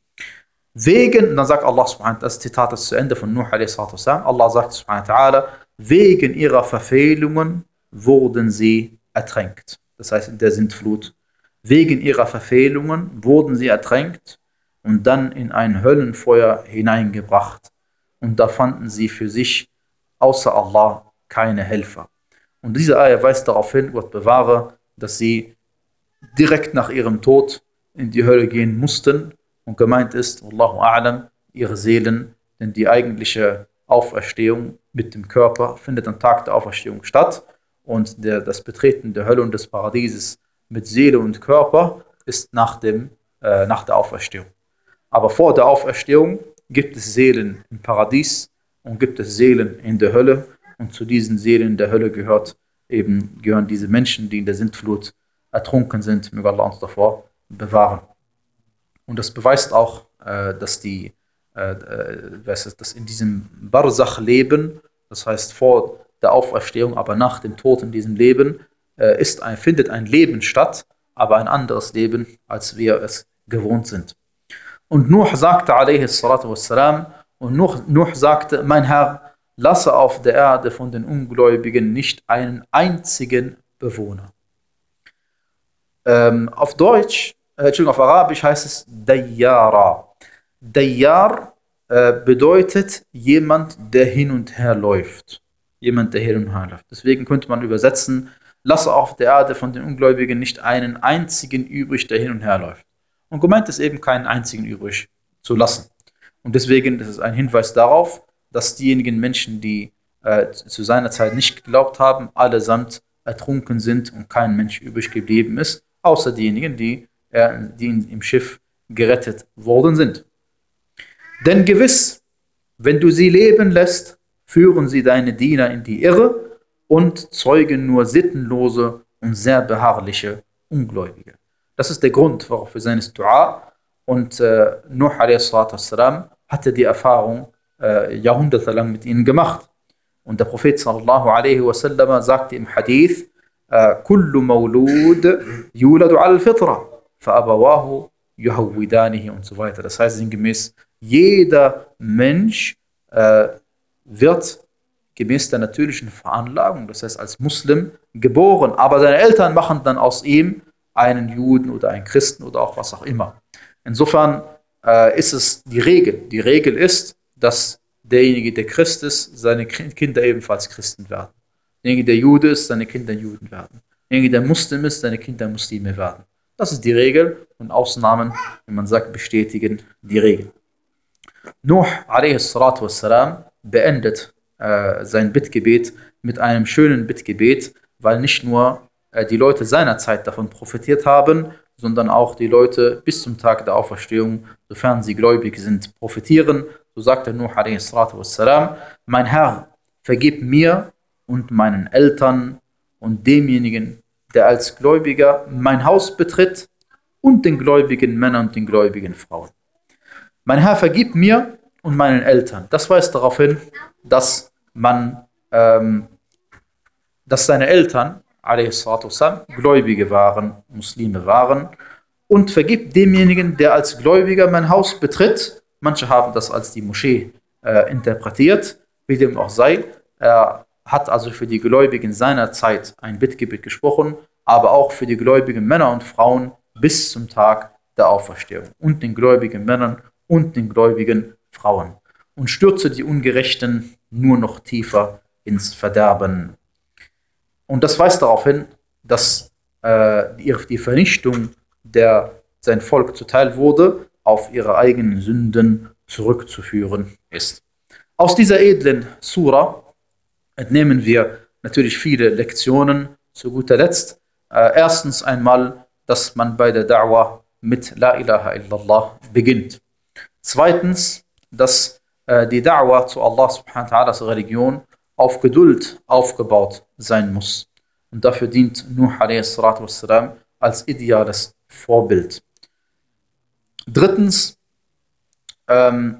Wegen, dann sagt Allah subhanahu wa ta'ala, das Zitat ist zu Ende von Nuh a.s. Allah sagt subhanahu wa ta'ala, wegen ihrer Verfehlungen wurden sie ertränkt. Das heißt in der Sintflut. Wegen ihrer Verfehlungen wurden sie ertränkt und dann in ein Höllenfeuer hineingebracht. Und da fanden sie für sich außer Allah keine Helfer. Und diese Ayah weist darauf hin, Gott bewahre, dass sie direkt nach ihrem Tod in die Hölle gehen mussten. Und gemeint ist, Allahu A'lam, ihre Seelen, denn die eigentliche Auferstehung mit dem Körper findet am Tag der Auferstehung statt. Und der, das Betreten der Hölle und des Paradieses mit Seele und Körper ist nach, dem, äh, nach der Auferstehung. Aber vor der Auferstehung gibt es Seelen im Paradies und gibt es Seelen in der Hölle. Und zu diesen Seelen in der Hölle gehört eben, gehören diese Menschen, die in der Sintflut ertrunken sind. Möge Allah uns davor bewahren. Und das beweist auch, äh, dass, die, äh, dass in diesem Barzach-Leben, das heißt vor der Auferstehung, aber nach dem Tod in diesem Leben, äh, ist ein, findet ein Leben statt, aber ein anderes Leben, als wir es gewohnt sind. Und Nuh sagte, alaihi salatu wassalam, und Nuh, Nuh sagte, mein Herr, lasse auf der Erde von den Ungläubigen nicht einen einzigen Bewohner. Ähm, auf Deutsch, äh, Entschuldigung, auf Arabisch heißt es Dayyara. Dayyar äh, bedeutet jemand, der hin und her läuft. Jemand, der hin und her läuft. Deswegen könnte man übersetzen, lasse auf der Erde von den Ungläubigen nicht einen einzigen übrig, der hin und her läuft. Und gemeint ist eben, keinen einzigen übrig zu lassen. Und deswegen ist es ein Hinweis darauf, dass diejenigen Menschen, die äh, zu seiner Zeit nicht geglaubt haben, allesamt ertrunken sind und kein Mensch übrig geblieben ist, außer diejenigen, die, äh, die im Schiff gerettet worden sind. Denn gewiss, wenn du sie leben lässt, führen sie deine Diener in die Irre und zeugen nur sittenlose und sehr beharrliche Ungläubige. Das ist der Grund, warum für seines Dua. Und äh, Nuh a.s. hatte die Erfahrung äh, jahrhundertelang mit ihnen gemacht. Und der Prophet sallallahu alaihi wasallam sagte im Hadith, Kullu mawlud yuladu al-fitra, fa'abawahu yuhawwidanihi und so weiter. Das heißt sinngemäß, jeder Mensch äh, wird gemäß der natürlichen Veranlagung, das heißt als Muslim, geboren, aber seine Eltern machen dann aus ihm einen Juden oder einen Christen oder auch was auch immer. Insofern äh, ist es die Regel. Die Regel ist, dass derjenige, der Christ ist, seine Kinder ebenfalls Christen werden. Derjenige, der Jude ist, seine Kinder Juden werden. Derjenige, der Muslim ist, seine Kinder Muslime werden. Das ist die Regel und Ausnahmen, wenn man sagt, bestätigen die Regel. Nuh a.s. beendet äh, sein Bittgebet mit einem schönen Bittgebet, weil nicht nur äh, die Leute seiner Zeit davon profitiert haben, sondern auch die Leute bis zum Tag der Auferstehung, sofern sie gläubig sind, profitieren. So sagte Nuh a.s. mein Herr, vergib mir und meinen Eltern und demjenigen, der als Gläubiger mein Haus betritt und den gläubigen Männern und den gläubigen Frauen. Mein Herr, vergib mir und meinen Eltern. Das weist darauf hin, dass man, ähm, dass seine Eltern, a.s. Gläubige waren, Muslime waren, und vergib demjenigen, der als Gläubiger mein Haus betritt. Manche haben das als die Moschee äh, interpretiert, wie dem auch sei. Er hat also für die Gläubigen seiner Zeit ein Bittgebet gesprochen, aber auch für die gläubigen Männer und Frauen bis zum Tag der Auferstehung und den gläubigen Männern und den gläubigen Frauen und stürze die Ungerechten nur noch tiefer ins Verderben. Und das weist darauf hin, dass äh, die, die Vernichtung, der sein Volk zuteil wurde, auf ihre eigenen Sünden zurückzuführen ist. Aus dieser edlen Sura entnehmen wir natürlich viele Lektionen. Zu guter Letzt äh, erstens einmal, dass man bei der Da'wah mit La ilaha illallah beginnt. Zweitens, dass äh, die Da'wah zu Allah subhanahu wa ta'alas Religion auf Geduld aufgebaut sein muss. Und dafür dient Nuh a.s. als ideales Vorbild. Drittens, ähm,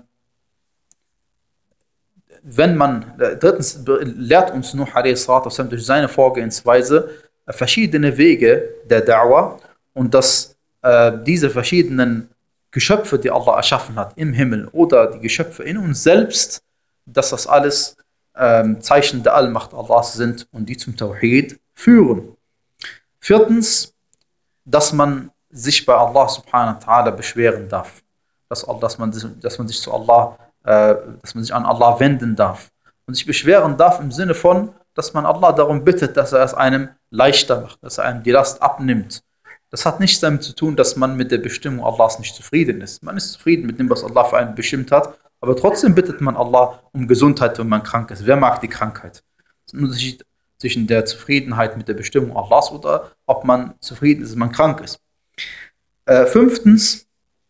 wenn man, äh, drittens lehrt uns Nuh a.s. durch seine Vorgehensweise äh, verschiedene Wege der Da'wah und dass äh, diese verschiedenen Geschöpfe, die Allah erschaffen hat im Himmel oder die Geschöpfe in uns selbst, dass das alles ähm, Zeichen der Allmacht Allahs sind und die zum Tawhid führen. Viertens, dass man sich bei Allah subhanahu wa ta'ala beschweren darf. Dass, dass, man, dass man sich zu Allah, äh, dass man sich an Allah wenden darf. Und sich beschweren darf im Sinne von, dass man Allah darum bittet, dass er es einem leichter macht, dass er einem die Last abnimmt. Das hat nichts damit zu tun, dass man mit der Bestimmung Allahs nicht zufrieden ist. Man ist zufrieden mit dem, was Allah für einen bestimmt hat, aber trotzdem bittet man Allah um Gesundheit, wenn man krank ist. Wer mag die Krankheit? Das ist ein Unterschied zwischen der Zufriedenheit mit der Bestimmung Allahs oder ob man zufrieden ist, wenn man krank ist. Äh, fünftens,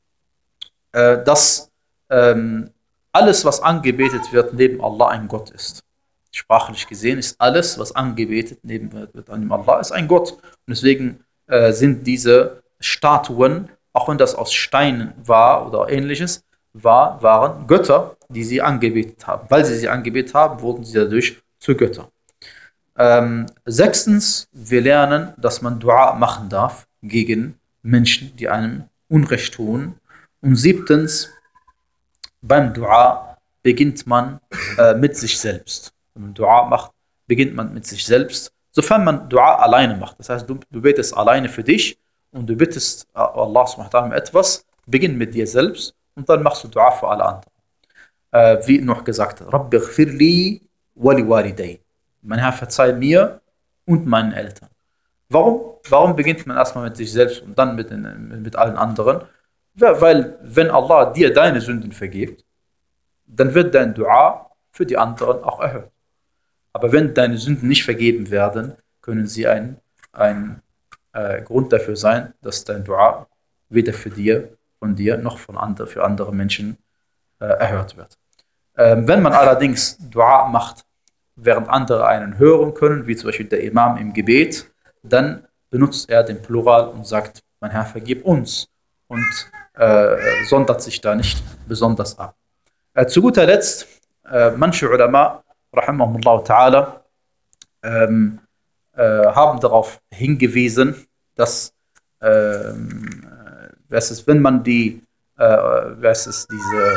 äh, dass ähm, alles, was angebetet wird, neben Allah ein Gott ist. Sprachlich gesehen ist alles, was angebetet neben wird an dem Allah, ist ein Gott. Und deswegen äh, sind diese Statuen, auch wenn das aus Steinen war oder ähnliches, war, waren Götter, die sie angebetet haben. Weil sie sie angebetet haben, wurden sie dadurch zu Göttern. Ähm, sechstens, wir lernen, dass man Dua machen darf gegen Menschen, die einem Unrecht tun. Und siebtens, beim Dua beginnt man äh, mit sich selbst. Wenn man Dua macht, beginnt man mit sich selbst, sofern man Dua alleine macht. Das heißt, du, du betest alleine für dich und du bittest Allah subhanahu wa ta'ala um etwas, beginn mit dir selbst und dann machst du Dua für alle anderen. Äh, wie noch gesagt, Rabbi ghfirli wali walidayy. Mein Herr, verzeih mir und meinen Eltern. Warum? Warum beginnt man erstmal mit sich selbst und dann mit, den, mit allen anderen? Weil, wenn Allah dir deine Sünden vergibt, dann wird dein Dua für die anderen auch erhört. Aber wenn deine Sünden nicht vergeben werden, können sie ein, ein äh, Grund dafür sein, dass dein Dua weder für dir, von dir noch von andre, für andere Menschen äh, erhört wird. Ähm, wenn man allerdings Dua macht, während andere einen hören können, wie zum Beispiel der Imam im Gebet, dann benutzt er den Plural und sagt, mein Herr, vergib uns und äh, sondert sich da nicht besonders ab. Äh, zu guter Letzt, äh, manche Ulama, rahimahumullah ta'ala, ähm, äh, haben darauf hingewiesen, dass ähm, äh, es, wenn man die, äh, es, diese,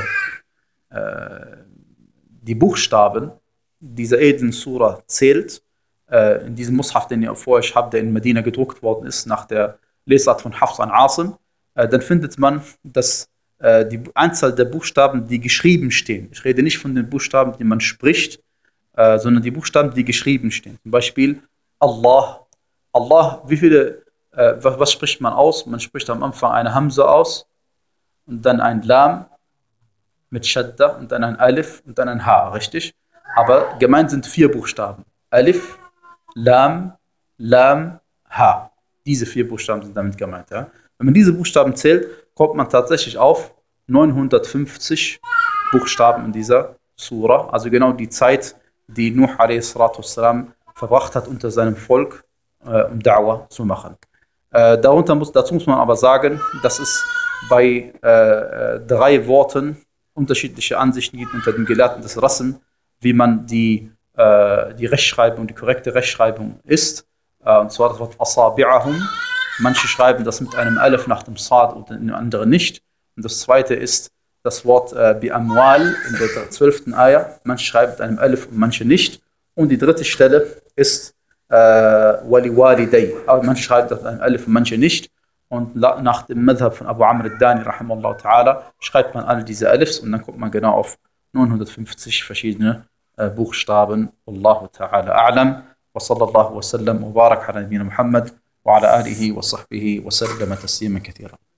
äh, die Buchstaben dieser edlen Surah zählt, äh, in diesem Mushaf, den ihr vor euch habt, der in Medina gedruckt worden ist, nach der Lesart von Hafs an Asim, äh, dann findet man, dass äh, die Anzahl der Buchstaben, die geschrieben stehen, ich rede nicht von den Buchstaben, die man spricht, äh, sondern die Buchstaben, die geschrieben stehen. Zum Beispiel Allah. Allah, wie viele, äh, was, was spricht man aus? Man spricht am Anfang eine Hamza aus und dann ein Lam mit Shadda und dann ein Alif und dann ein Ha, richtig? Aber gemeint sind vier Buchstaben. Alif, Lam, Lam, Ha. Diese vier Buchstaben sind damit gemeint. Ja? Wenn man diese Buchstaben zählt, kommt man tatsächlich auf neunhundertfünfzig Buchstaben in dieser Surah. Also genau die Zeit, die Nuh a s. verbracht hat unter seinem Volk, äh, um Da'wah zu machen. Äh, darunter muss, dazu muss man aber sagen, dass es bei äh, drei Worten unterschiedliche Ansichten gibt unter den Gelehrten des Rasm, wie man die, äh, die Rechtschreibung, die korrekte Rechtschreibung ist. Äh, und zwar das Wort Asabi'ahum. Manche schreiben das mit einem Alif nach dem Sad und in anderen nicht. Und das zweite ist das Wort äh, Bi-Amwal in der zwölften Ayah. Manche schreiben mit einem Alif und manche nicht. Und die dritte Stelle ist äh, Wali Walidayy. Aber manche schreiben das mit einem Alif und manche nicht. Und nach dem Madhab von Abu Amr al-Dani, rahimahullah ta'ala, schreibt man alle diese Alifs und dann kommt man genau auf neunhundertfünfzig verschiedene äh, Buchstaben. Wallahu ta'ala a'lam. Wa sallallahu wa sallam wa barak ala nabiyina Muhammad wa ala alihi wa sahbihi wa sallama taslima kathira.